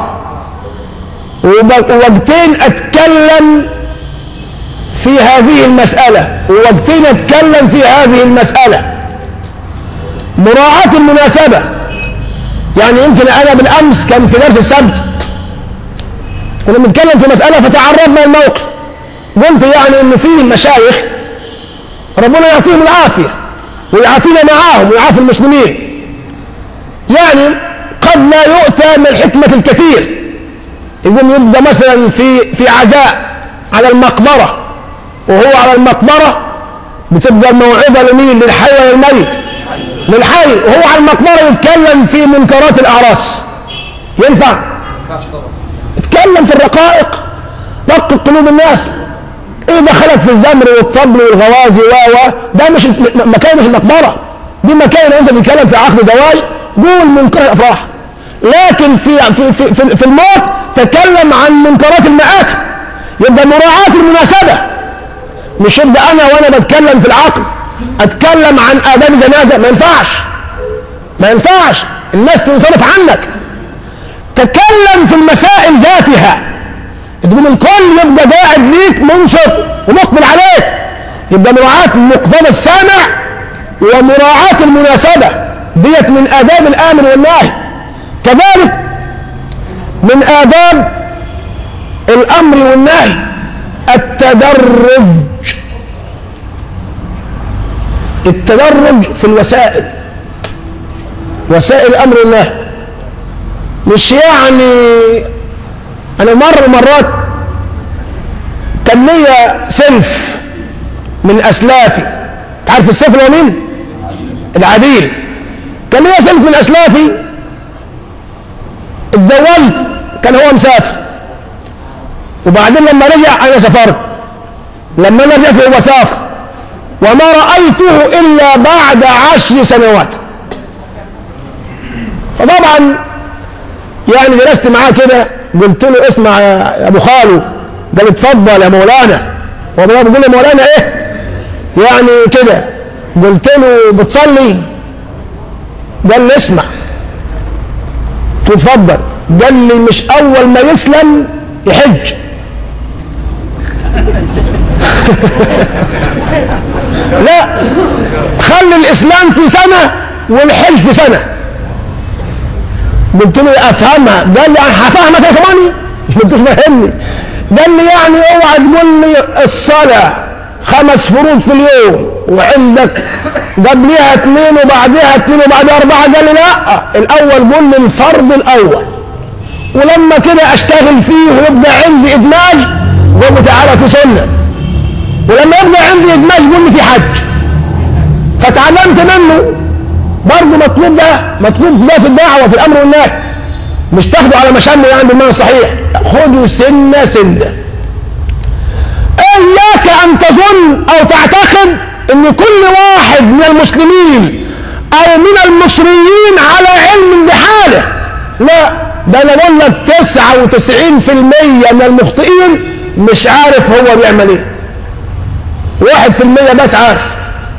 ووقتين اتكلم في هذه المسألة، ووقتين اتكلم في هذه المسألة. مراعاة المناسبة. يعني يمكن انا بالامس كان في درس السبت كنا بنتكلم في مسألة فتعرضنا الموقف، قلت يعني ان في مشايخ ربنا يعطيهم العافية ويعافينا معاهم ويعافي المسلمين، يعني قد لا يؤتى من حكمة الكثير. يقوم يبقى مثلا في في عزاء على المقبرة، وهو على المقبرة بتبقى الموعظة لمين؟ للحي ولا للميت؟ للحي. وهو على المقبرة يتكلم في منكرات الأعراس، ينفع؟ يتكلم في الرقائق، رق قلوب الناس. ايه دخلك في الزمر والطبل والغوازي و ده مش مكان، مش المقبرة دي مكان انت بتتكلم في عقد زواج، قول منكر الافراح. لكن في في في, في, في الموت تكلم عن منكرات المآت. يبقى مراعاة المناسبة. مش يبقى انا وانا بتكلم في العقد اتكلم عن آداب جنازة، ما ينفعش ما ينفعش الناس تنصرف عنك. تكلم في المسائل ذاتها، تقول الكل يبقى قاعد ليك منصف ومقبل عليك. يبقى مراعاة مقتضى السامع ومراعاة المناسبة، ديت من آداب الآمر والنهي. كذلك من آداب الأمر والنهي التدرج. التدرج في الوسائل، وسائل الأمر والنهي. مش يعني أنا مرة مرات كان ليا سلف من أسلافي، تعرف السلف اللي هو مين؟ العديل. كان ليا سلف من أسلافي اتزوجت، كان هو مسافر، وبعدين لما رجع أنا سافرت، لما أنا رجعت هو سافر، وما رأيته إلا بعد عشر سنوات. فطبعا يعني جلست معاه كده، قلت له اسمع يا ابو خالو، قال اتفضل يا مولانا. هو بيقول لي مولانا ايه يعني كده؟ قلت له بتصلي؟ قال لي اسمع. قلت له اتفضل. قال لي مش اول ما يسلم يحج. لا، خلي الاسلام في سنه والحج في سنه. قلت له افهمها. قال لي انا هفهمك يا كمان. قلت له فهمني. قال لي يعني اوعى تقول لي الصلاه خمس فروض في اليوم وعندك قبلها اثنين وبعدها اثنين وبعدها اربعه. قال لي لا، الاول قول لي الفرض الاول، ولما كده اشتغل فيه ويبقى عندي ادماج قول تعالى في سنه، ولما يبقى عندي ادماج قول لي في حج. فتعلمت منه. برضه مطلوب ده، مطلوب ده في الدعوه في الامر والنهي، مش تاخده على مشامه يعني بالمعنى الصحيح، خده سنه سنه. اياك ان تظن او تعتقد ان كل واحد من المسلمين او من المصريين على علم بحاله. لا، ده انا بقول لك تسعة وتسعين في المية من المخطئين مش عارف هو بيعمل ايه، واحد في المية بس عارف.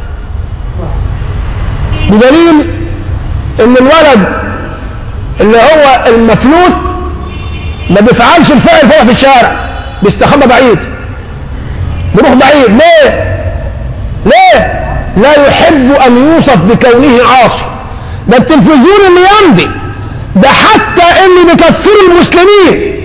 بدليل ان الولد اللي هو المفلوت ما بيفعلش الفعل فوق في الشارع، بيستخبى بعيد، بيروح بعيد. ليه؟ ليه؟ لا يحب ان يوصف بكونه عاصي. ده التلفزيون اللي يمضي ده حتى اللي بيكفر المسلمين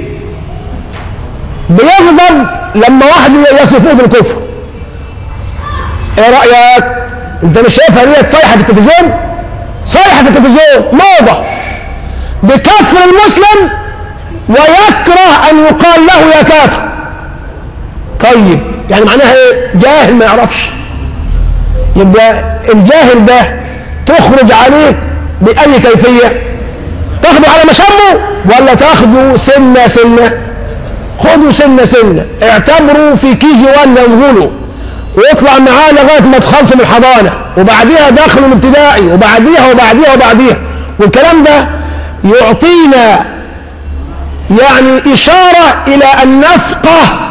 بيغضب لما واحد يصفوه بالكفر. ايه رأيك؟ انت مش شايفها ديت صيحة في التلفزيون؟ صيحة في التلفزيون موضة بكفر المسلم ويكره ان يقال له يا كافر. طيب يعني معناها ايه؟ جاهل ما يعرفش. يبقى الجاهل ده تخرج عليه بأي كيفية؟ تاخده على مشمه ولا تاخده سنة سنة؟ خدوا سنة سنة، اعتبروا في كيجي ولا انغلوا ويطلع معاه لغاية ما دخلتوا من الحضانة وبعديها دخلوا الابتدائي وبعديها وبعديها وبعديها. والكلام ده يعطينا يعني إشارة إلى أن نفقه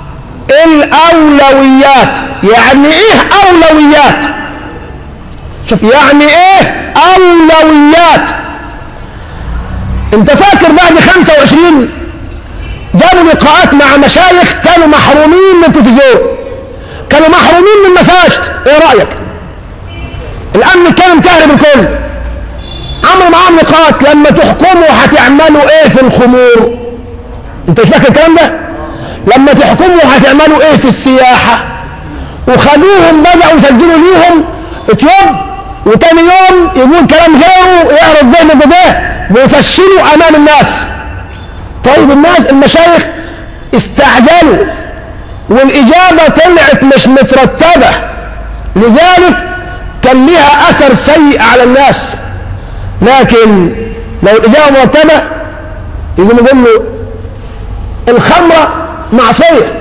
الأولويات. يعني إيه أولويات؟ شوف يعني إيه أولويات. أنت فاكر بعد خمسة وعشرين جابوا لقاءات مع مشايخ كانوا محرومين من التلفزيون، كانوا محرومين من المساجد. إيه رأيك؟ الأمن كان مكهرب الكل، عملوا معاهم لقاءات لما تحكموا هتعملوا إيه في الخمور؟ أنت مش فاكر الكلام ده؟ لما تحكموا هتعملوا ايه في السياحة؟ وخلوهم بدأوا يسجلوا ليهم اتيوب وتاني يوم يقول كلام غيره يعرض ده من ده ويفشلوا امام الناس. طيب الناس المشايخ استعجلوا والاجابة طلعت مش مترتبة، لذلك كان لها اثر سيء على الناس. لكن لو الاجابة مرتبة يقوم يقول له الخمرة معصية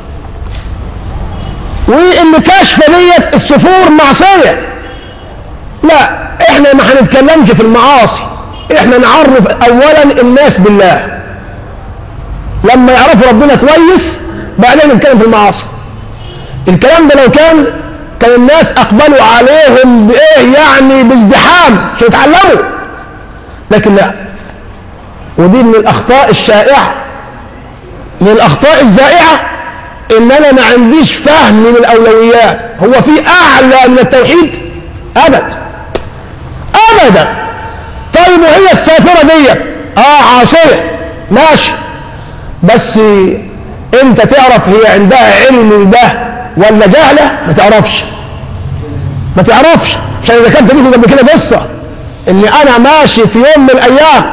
والكشف ديت السفور معصية. لا، احنا ما هنتكلمش في المعاصي، احنا نعرف اولا الناس بالله. لما يعرفوا ربنا كويس بعدين نتكلم في المعاصي. الكلام ده لو كان كان الناس اقبلوا عليهم بايه؟ يعني بازدحام عشان يتعلموا. لكن لا، ودي من الاخطاء الشائعة، من الاخطاء الزائعة ان انا ما عنديش فهم من الاولويات. هو في اعلى من التوحيد؟ ابد ابدا. طيب وهي السافرة دي اه عاصية ماشي، بس انت تعرف هي عندها علم ده ولا جهلة؟ ما تعرفش ما تعرفش عشان اذا كانت ليك قبل كده قصة ان انا ماشي في يوم من الايام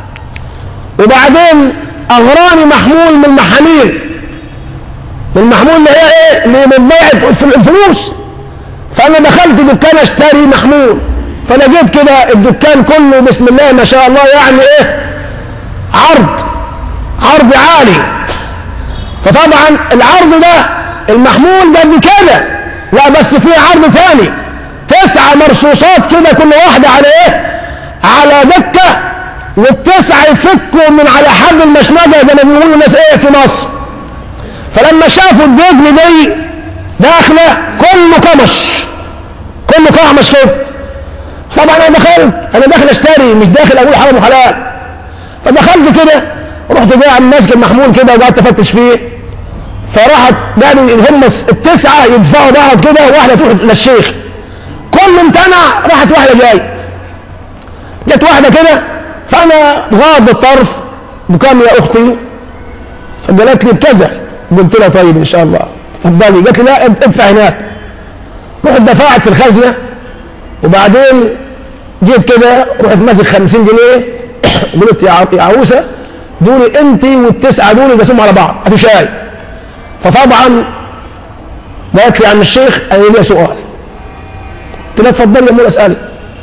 وبعدين اغراني محمول من المحاميل، من المحمول اللي هي ايه؟ اللي من بيع الفلوس. فانا دخلت دكان اشتري محمول، فلقيت كده الدكان كله بسم الله ما شاء الله يعني ايه؟ عرض عرض عالي. فطبعا العرض ده المحمول ده بكده، لا بس في عرض ثاني تسعة مرصوصات كده كل واحدة على ايه؟ على دكة، والتسعة يفكوا من على حد المشنقة زي ما بيقولوا الناس ايه في مصر. فلما شافوا الدجل دي داخله كله كمش كله كمش كده. طبعا انا دخلت، انا داخل اشتري مش داخل اقول حرام وحلال. فدخلت كده رحت جاي على ماسك المحمول كده وقعدت افتش فيه. فراحت يعني هم التسعه يدفعوا بعض كده، واحده تروح للشيخ كله امتنع، راحت واحده جاي جت واحده كده. فانا غاض الطرف بكام يا اختي؟ فقالت لي بكذا. قلت لها طيب ان شاء الله اتفضلي. قالت لي لا ادفع هناك. رحت دفعت في الخزنه وبعدين جيت كده رحت ماسك خمسين جنيه وقلت يا عروسه دول انت والتسعه دول قسموا على بعض هاتوا شاي. فطبعا قالت لي عم الشيخ انا ليا سؤال. قلت لها اتفضلي يا امور اسالي.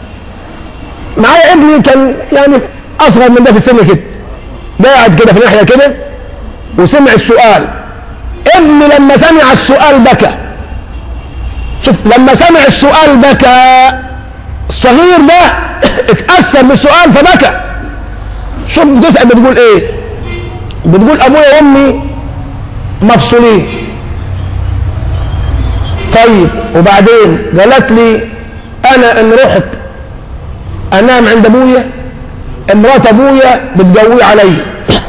معايا ابني كان يعني اصغر من ده في السن كده، قاعد كده في ناحيه كده وسمع السؤال. ابني لما سمع السؤال بكى. شوف لما سمع السؤال بكى. الصغير ده اتأثر بالسؤال فبكى. شوف بتسأل بتقول ايه؟ بتقول ابويا وامي مفصولين. طيب وبعدين قالت لي انا ان رحت انام عند ابويا امرات ابويا بتجوي عليا،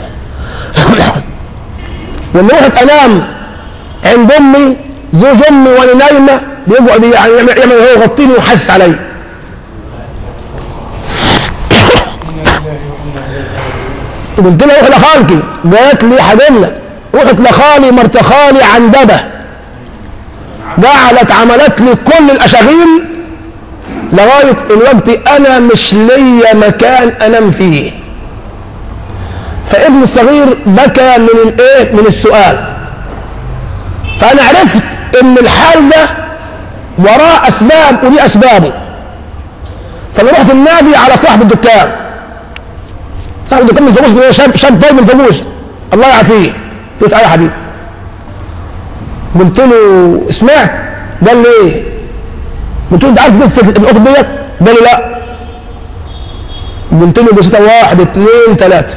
وان رحت انام عند امي زوج امي وانا نايمه بيقعد يعني يعمل هو يغطيني ويحسس عليا. قلت لها روح لخالتي، قالت لي حبيبنا رحت لخالي مرت خالي عندبه، قعدت عملت لي كل الاشاغيل لغايه الوقت انا مش ليا مكان انام فيه. فابن الصغير بكى من الايه؟ من السؤال. فانا عرفت ان الحال ده وراه اسباب ودي اسبابه. فانا رحت النادي على صاحب الدكان، صاحب الدكان من فلوس، شاب شاب طيب من فلوس الله يعافيه. قلت له يا حبيبي، قلت له سمعت؟ قال لي ايه؟ قلت له انت عارف قصه القطط ديت؟ قال لي لا. قلت له قصتها واحد اثنين ثلاثه.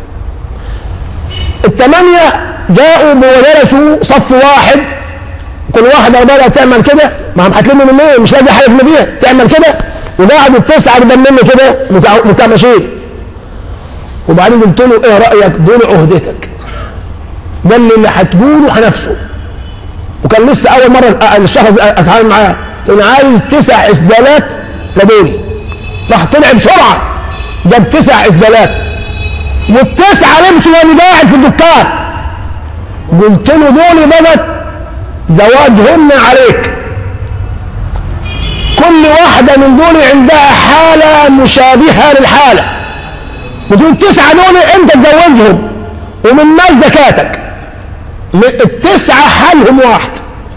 الثمانيه جاءوا وجلسوا صف واحد، كل واحد عباره تعمل كده، ما هم هتلم من ايه؟ مش لاقي حاجه تلم بيها، تعمل كده، وقعدوا التسعه قدام مني كده متعمشين. وبعدين قلت له ايه رايك؟ دول عهدتك. قال لي اللي هتقوله هنفسه. وكان لسه اول مره الشخص اتعامل معاه، كان عايز تسع اسدالات لدولي. راح طلع بسرعه جاب تسع اسدالات، والتسعه لبسوا وانا قاعد في الدكان. قلت له دول بدت زواجهن عليك، كل واحده من دول عندها حاله مشابهه للحاله، ودول التسعه دول انت تزوجهم ومن مال زكاتك. التسعه حالهم واحد،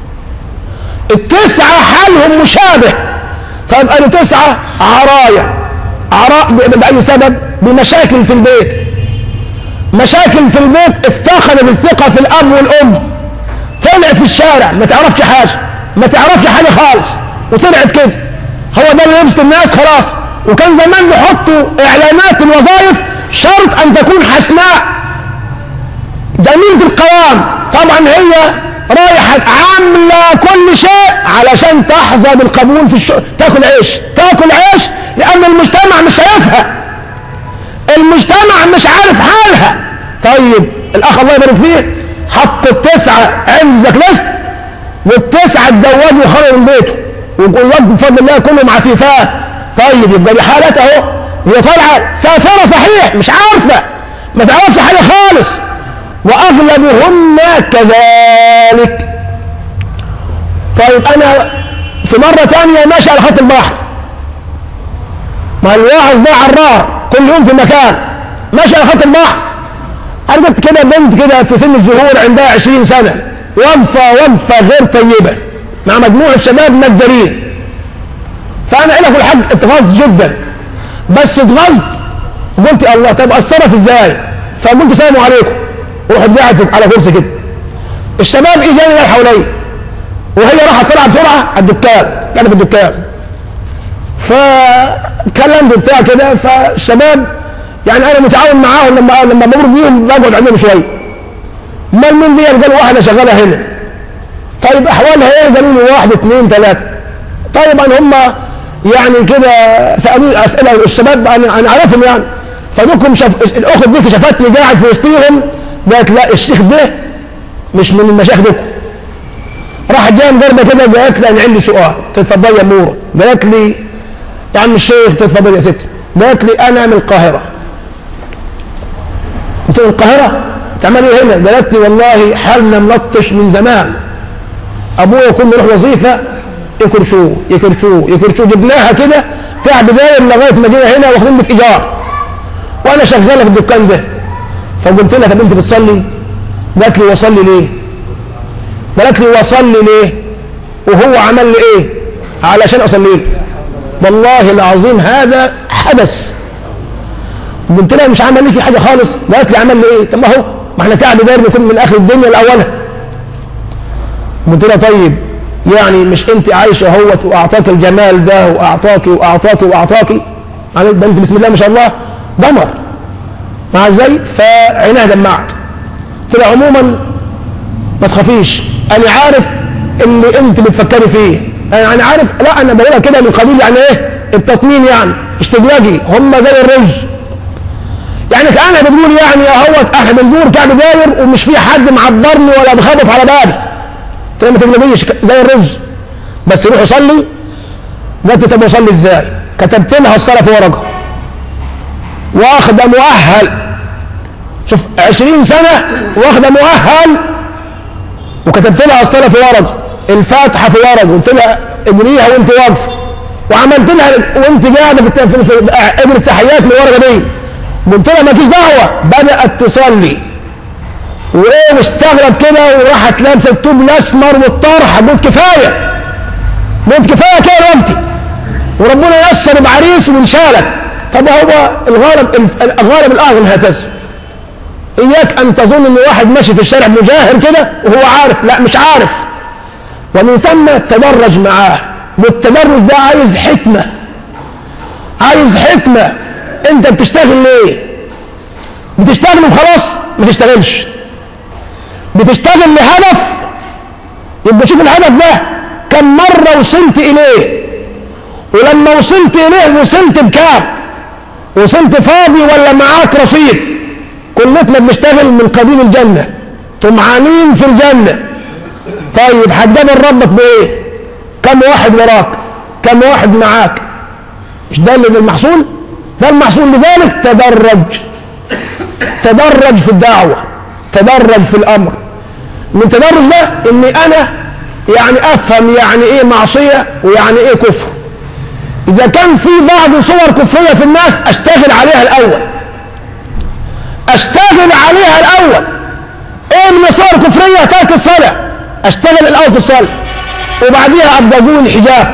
التسعه حالهم مشابه. فيبقى التسعه عرايا، عراء باي سبب؟ بمشاكل في البيت، مشاكل في البيت، افتقدت الثقه في الاب والام، طلعت في الشارع ما تعرفش حاجه، ما تعرفش حاجه خالص، وطلعت كده. هو ده اللي يبسط الناس خلاص. وكان زمان بيحطوا اعلانات الوظائف شرط ان تكون حسناء جميله القوام. طبعا هي رايحه عامله كل شيء علشان تحظى بالقبول في الشغل، تاكل عيش، تاكل عيش، لان المجتمع مش شايفها، المجتمع مش عارف حالها. طيب الاخ الله يبارك فيه حط التسعه عند ذاك ليست، والتسعه تزوجوا وخرجوا من بيته، والولاد بفضل الله كلهم عفيفات. طيب يبقى دي حالتها اهو، هي طالعه سافره صحيح، مش عارفه، ما تعرفش حاجه خالص، واغلبهن كذلك. طيب انا في مره ثانيه ماشي على خط البحر، ما الواعظ ده عرار كل يوم في مكان، ماشي على خط البحر، عرفت كده بنت كده في سن الزهور عندها عشرين سنه واقفه وقفه غير طيبه مع مجموعه شباب نجارين. فانا قلت الحاج اتغاظت جدا، بس اتغاظت قلت الله طب اتصرف ازاي؟ فقلت سلام عليكم، ورحت قاعد على كرسي كده. الشباب اجاني اللي حواليا، وهي راحت طالعه بسرعه على الدكان، كانت في الدكان. فكلمت بتاع كده، فالشباب يعني انا متعاون معاهم، لما لما بمر بيهم بقعد عندهم شويه. امال مين دي؟ قالوا واحده شغاله هنا. طيب احوالها ايه؟ قالوا لي واحد اثنين ثلاثه. طيب هم يعني كده سالوني اسئله، الشباب انا انا عارفهم يعني. فدوكم شاف الاخت دي شافتني قاعد في وسطيهم، قالت لا الشيخ ده مش من المشايخ دوكم. راحت جايه مجرده كده قالت لي انا عندي سؤال. تتفضل يا مورا. قالت لي يا عم الشيخ. تتفضل يا ستي. قالت لي انا من القاهره. قلت لها القاهره؟ تعملي ايه هنا؟ قالت لي والله حالنا ملطش من زمان، ابويا كل ما يروح وظيفه يكرشوه يكرشوه يكرشوه، جبناها كده تعب داير لغايه ما جينا هنا واخدين بيت ايجار، وانا شغاله في الدكان ده. فقلت لها طب انت بتصلي؟ قالت لي واصلي ليه؟ قالت لي واصلي ليه؟ وهو عمل لي ايه علشان اصلي له؟ والله العظيم هذا حدث. قلت لها مش عمل ليكي حاجه خالص. قالت لي عمل لي ايه؟ طب ما هو ما احنا كعب داير بيكون من اخر الدنيا لاولها. قلت لها طيب يعني مش انت عايشه اهوت واعطاك الجمال ده واعطاكي واعطاكي واعطاكي، يعني ده انت بسم الله ما شاء الله قمر مع ازاي؟ فعينها دمعت. قلت لها عموما ما تخافيش، انا عارف اللي انت بتفكري فيه، انا انا عارف. لا انا بقولها كده من قبيل يعني ايه التطمين، يعني مش تقلقي، هم زي الرز. يعني كأنها بتقول يعني اهوت احنا بندور كعب داير ومش في حد معبرني ولا بخبط على بالي. قلت لها ما تقلقيش زي الرز، بس روحي صلي. قالت لي طب اصلي ازاي؟ كتبت لها الصلاه في ورقه، واخده مؤهل شوف عشرين سنة واخدة مؤهل، وكتبت لها الصلاة في ورقة، الفاتحة في ورقة، قلت لها اجريها وانت واقفة، وعملت لها وانت قاعدة في اجري التحيات من الورقة دي، قلت لها مالكيش دعوة. بدأت تصلي وايه واشتغلت كده وراحت لابسة الثوب الاسمر والطرح، قلت كفاية، قلت كفاية كده دلوقتي، وربنا ييسر بعريس وانشالت. طب هو الغالب الغالب الاعظم هكذا. اياك ان تظن ان واحد ماشي في الشارع مجاهر كده وهو عارف، لا مش عارف. ومن ثم تدرج معاه، والتدرج ده عايز حكمة، عايز حكمة. انت بتشتغل ليه؟ بتشتغل وخلاص؟ ما تشتغلش. بتشتغل لهدف، يبقى شوف الهدف ده كم مرة وصلت اليه، ولما وصلت اليه وصلت بكام؟ وصلت فاضي ولا معاك رصيد؟ كلنا بنشتغل من قبيل الجنة، طمعانين في الجنة. طيب هتقابل ربك بايه؟ كم واحد وراك؟ كم واحد معاك؟ مش ده اللي المحصول؟ ده المحصول. لذلك تدرج، تدرج في الدعوة، تدرج في الأمر. من تدرج ده إني أنا يعني أفهم يعني إيه معصية ويعني إيه كفر. إذا كان في بعض صور كفرية في الناس أشتغل عليها الأول، أشتغل عليها الأول. إيه من الصور الكفرية؟ ترك الصلاة، أشتغل الأول في الصلاة، وبعديها أبدأ أقول الحجاب،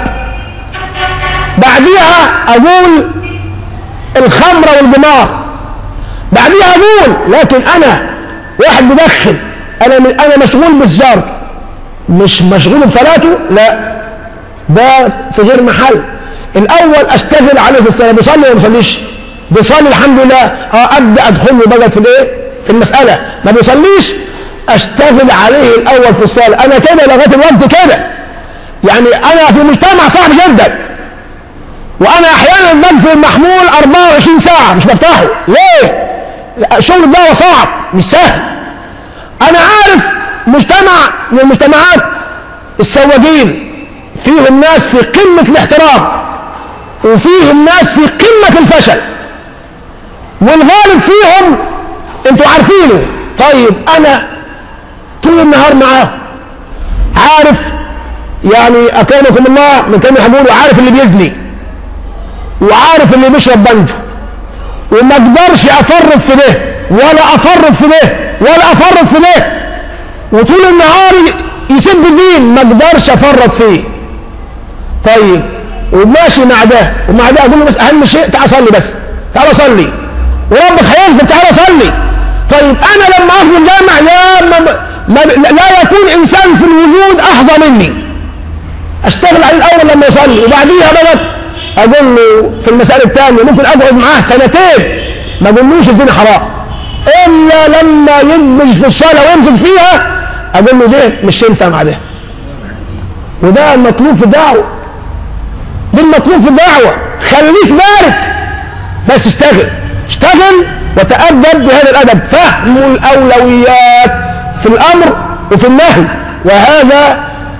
بعديها أقول الخمرة والقمار، بعديها أقول لكن أنا واحد بدخن، أنا أنا مشغول بسجارته، مش مشغول بصلاته، لا ده في غير محل. الأول أشتغل عليه في الصلاة، بيصلي ولا ما بيصليش؟ بيصلي الحمد لله، أه أبدأ أدخل له بقى في الإيه؟ في المسألة. ما بيصليش أشتغل عليه الأول في الصلاة. أنا كده لغاية الوقت كده، يعني أنا في مجتمع صعب جدا، وأنا أحيانا بقفل المحمول أربعة وعشرين ساعة مش بفتحه. ليه؟ شغل الدعوة صعب مش سهل. أنا عارف مجتمع من المجتمعات السواقين فيهم ناس في قمة الاحترام، وفيهم ناس في قمة الفشل، والغالب فيهم انتوا عارفينه. طيب أنا طول النهار معاه، عارف يعني أكرمكم الله من كلمة هقوله، عارف اللي بيزني وعارف اللي بيشرب بنجو، وما اقدرش افرط في ده ولا افرط في ده ولا افرط في ده، وطول النهار يسب الدين ما اقدرش افرط فيه. طيب وماشي مع ده ومع ده، اقول له بس اهم شيء تعال صلي، بس تعال صلي وربك هيغفر، تعال صلي. طيب انا لما اخذ الجامع يا ما ما لا يكون انسان في الوجود احظى مني، اشتغل عليه الاول لما يصلي، وبعديها بقى اقول له في المسائل الثانيه ممكن اقعد معاه سنتين ما اقولوش الزنا حرام، الا لما يدمج في الصلاه ويمسك فيها اقول له ده مش ينفع مع ده. وده المطلوب في الدعوه، ده المطلوب في الدعوه. خليك بارد بس اشتغل، اشتغل وتأدب بهذا الادب، فهم الاولويات في الامر وفي النهي. وهذا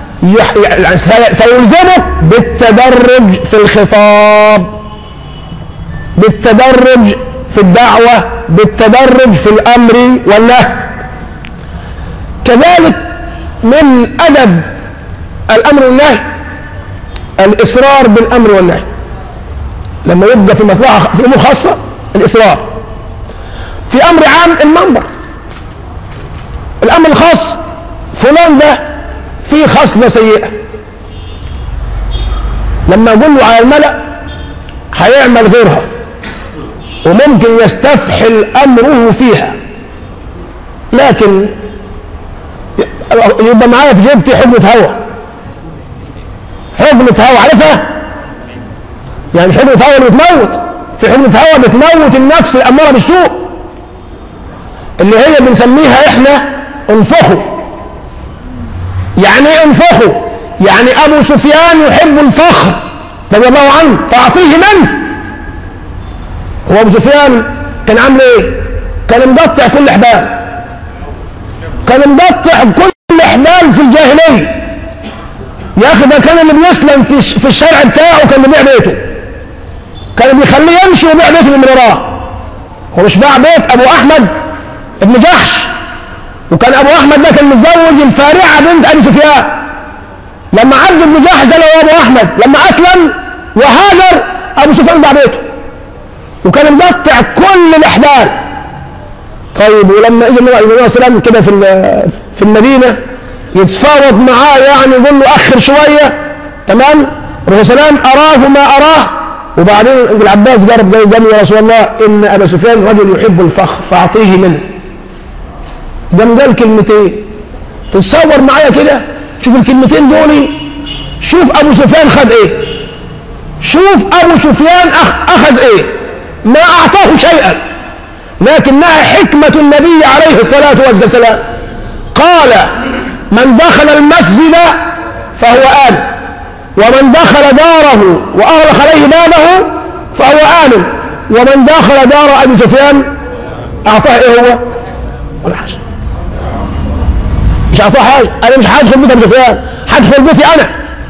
سيلزمك بالتدرج في الخطاب، بالتدرج في الدعوة، بالتدرج في الأمر والنهي. كذلك من أدب الأمر والنهي الإصرار بالأمر والنهي. لما يبقى في مصلحة في أمور خاصة الإصرار، في أمر عام المنبر. الأمر الخاص فلان ده في خصلة سيئة، لما أقول له على الملأ هيعمل غيرها، وممكن يستفحل أمره فيها، لكن يبقى معايا في جيبتي حقنة هوا. حقنة هوا عارفها؟ يعني مش حقنة هوا اللي بتموت، في حقنة هوا بتموت النفس الأمارة بالسوء، اللي هي بنسميها إحنا انفخوا. يعني ايه انفخوا؟ يعني ابو سفيان يحب الفخر رضي الله عنه فاعطيه منه. هو ابو سفيان كان عامل ايه؟ كان مقطع كل حبال، كان مقطع كل حبال في الجاهليه. يا اخي ده كان اللي بيسلم في في الشارع بتاعه كان بيبيع بيته، كان بيخليه يمشي ويبيع بيته من وراه. هو مش باع بيت ابو احمد ابن جحش، وكان ابو احمد ده كان متزوج الفارعه بنت ابي سفيان. لما عبد بن جحش ده لو ابو احمد لما اسلم وهاجر، ابو سفيان باع بيته وكان مقطع كل الاحبال. طيب ولما اجى النبي عليه الصلاه والسلام كده في في المدينه يتفاوض معاه، يعني يقول له اخر شويه، تمام؟ الرسول صلى الله عليه وسلم اراه ما اراه، وبعدين العباس جرب قال يا رسول الله ان ابا سفيان رجل يحب الفخر فاعطيه منه. قام قال كلمتين، تتصور معايا كده، شوف الكلمتين دول، شوف ابو سفيان خد ايه، شوف ابو سفيان اخذ ايه، ما اعطاه شيئا، لكنها حكمة النبي عليه الصلاة والسلام. قال من دخل المسجد فهو آمن، ومن دخل داره وأغلق عليه بابه فهو آمن، ومن دخل دار أبي سفيان أعطاه إيه هو؟ ولا حاجة، مش أعطاه حاجة. أنا مش هدخل بيت أبي سفيان، هدخل بيتي أنا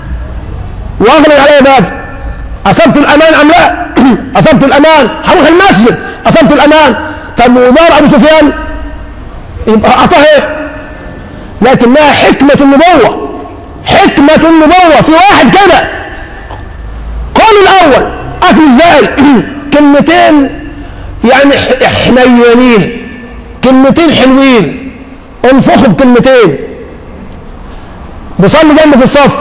وأغلق عليه بابه. أصبت الأمان أم لا؟ أصبت الأمان، هروح المسجد، أصبت الأمان. طب ودار أبو سفيان يبقى أعطاه إيه؟ لكنها حكمة النبوة، حكمة النبوة في واحد كده. قال الأول أكل إزاي؟ كلمتين يعني حنينين، كلمتين حلوين، انفخوا بكلمتين. بيصلي جنبه في الصف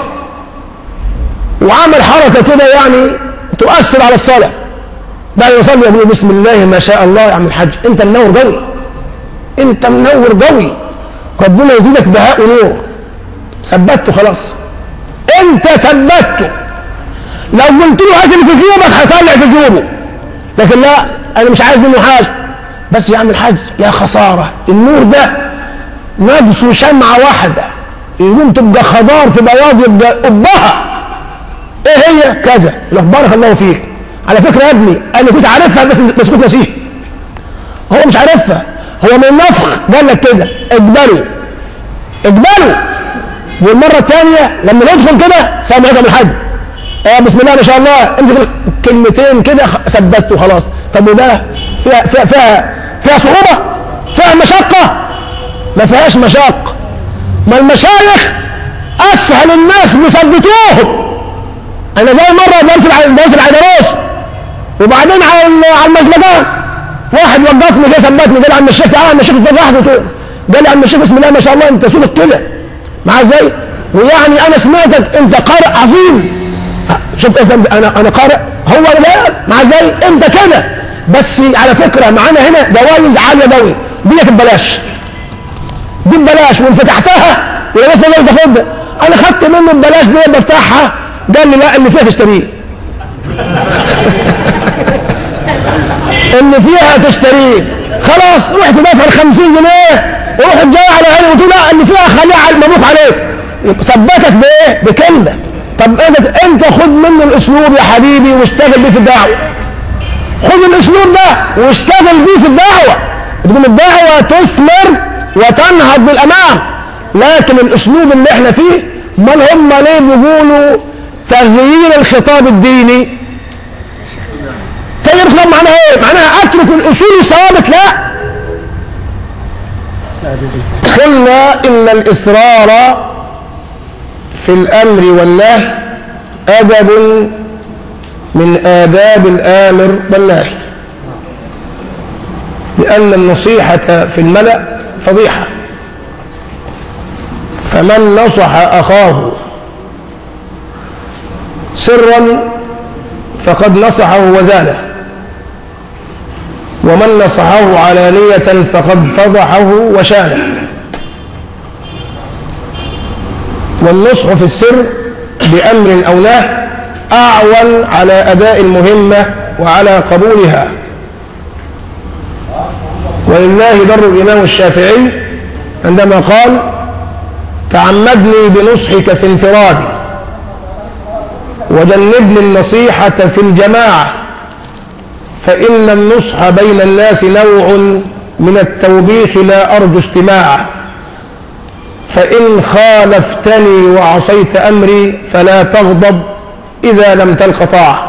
وعمل حركة كده يعني تؤثر على الصلاة. بعد ما يصلي يقول بسم الله ما شاء الله يا عم الحاج، انت منور قوي، انت منور قوي، ربنا يزيدك بهاء ونور. ثبته خلاص، انت ثبته. لو قلت له هات اللي في جيوبك هيطلع في جيوبه، لكن لا، انا مش عايز منه حاجه. بس يا عم الحاج يا خساره، النور ده نبسه شمعه واحده يقوم تبقى خضار في بياض يبقى قبها. ايه هي؟ كذا. لك بارك الله فيك. على فكره يا ابني انا كنت عارفها بس بس كنت ناسيها. هو مش عارفها، هو من النفخ قال لك كده اقبلوا اقبلوا. والمره الثانيه لما ندخل كده سلام عليكم الحاج، اه بسم الله ما شاء الله، انت كلمتين كده ثبته خلاص. طب وده فيها فيها فيها فيها صعوبه؟ فيها مشقه؟ ما فيهاش مشاق. ما المشايخ اسهل الناس بيثبتوهم. انا جاي مره درس درس العيدروس وبعدين على على المزلقان، واحد وقفني كده ثبتني، قال لي عم الشيخ تعالى، عم الشيخ لحظه طول، قال لي عم الشيخ بسم الله ما شاء الله انت صوتك كده معاه ازاي؟ ويعني انا سمعتك انت قارئ عظيم. شوف انا انا قارئ، هو لا مع ازاي انت كده. بس على فكره معانا هنا جوائز عاليه قوي، ديت ببلاش، دي ببلاش، وان فتحتها ولا لسه جاي تاخدها. انا خدت منه ببلاش دي بفتحها، قال لي لا اللي فيها تشتريه. اللي فيها تشتريه خلاص. رحت دافع خمسين جنيه ورحت جاي على هنا وقلت لا اللي فيها خليها مبروك عليك. ثبتك بايه؟ بكلمه. طب انت انت خد منه الاسلوب يا حبيبي واشتغل بيه في الدعوه. خد الاسلوب ده واشتغل بيه في الدعوه. تقوم الدعوه تثمر وتنهض بالامام. لكن الاسلوب اللي احنا فيه، امال هم ليه بيقولوا تغيير الخطاب الديني؟ تغيير الخطاب معناها ايه؟ معناها اترك الاصول الثوابت؟ لا. قلنا ان الاصرار في الامر والنهي ادب من آداب الآمر والناهي، لأن النصيحة في الملأ فضيحة، فمن نصح أخاه سرا فقد نصحه وزاله، ومن نصحه علانية فقد فضحه وشانه. والنصح في السر بأمر أو نهي أعون على أداء المهمة وعلى قبولها. ولله در الإمام الشافعي عندما قال تعمدني بنصحك في انفرادي وجنبني النصيحة في الجماعة، فإن النصح بين الناس نوع من التوبيخ لا أرجو استماعه، فإن خالفتني وعصيت أمري فلا تغضب إذا لم تلق طاعة.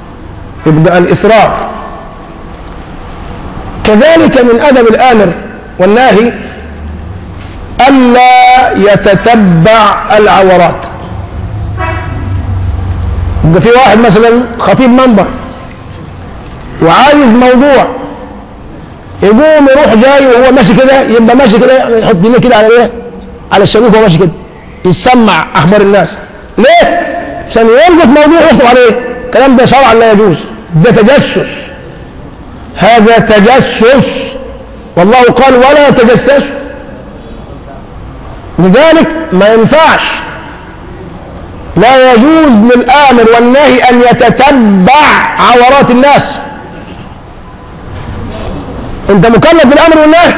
يبدأ الإصرار. كذلك من أدب الآمر والناهي ألا يتتبع العورات. يبقى في واحد مثلا خطيب منبر وعايز موضوع، يقوم يروح جاي وهو ماشي كده، يبقى ماشي كده يحط دينه كده على ايه؟ على الشريف وهو ماشي كده يسمع اخبار الناس. ليه؟ عشان يلقط موضوع يخطب عليه. الكلام ده شرعا لا يجوز، ده تجسس، هذا تجسس، والله قال ولا تجسسوا. لذلك ما ينفعش، لا يجوز للآمر والناهي أن يتتبع عورات الناس. أنت مكلف بالأمر والنهي،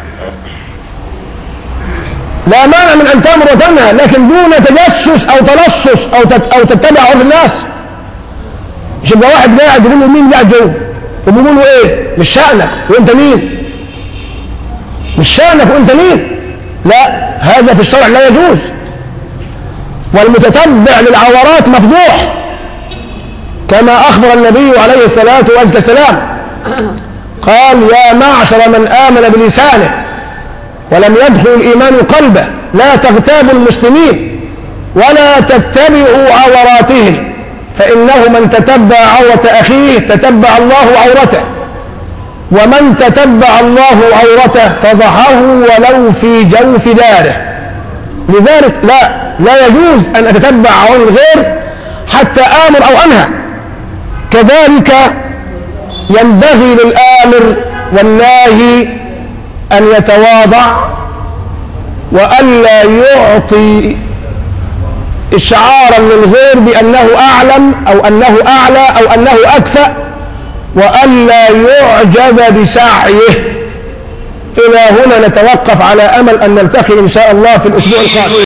لا مانع من أن تأمر وتنهى، لكن دون تجسس أو تلصص أو أو تتبع عورات الناس. مش يبقى واحد قاعد يقول له مين قاعد جوه، وبيقول له إيه؟ مش شأنك وأنت مين؟ مش شأنك وأنت مين؟ لا، هذا في الشرع لا يجوز. والمتتبع للعورات مفضوح، كما أخبر النبي عليه الصلاة والسلام قال يا معشر من آمن بلسانه ولم يدخل الإيمان قلبه لا تغتابوا المسلمين ولا تتبعوا عوراتهم، فإنه من تتبع عورة أخيه تتبع الله عورته، ومن تتبع الله عورته فضحه ولو في جوف داره. لذلك لا لا يجوز أن أتتبع عورة الغير حتى آمر أو أنهى. كذلك ينبغي للآمر والناهي أن يتواضع وألا يعطي إشعارا للغير بأنه أعلم أو أنه أعلى أو أنه أكفأ، وألا يعجب بسعيه. إلى هنا نتوقف على أمل أن نلتقي إن شاء الله في الأسبوع القادم.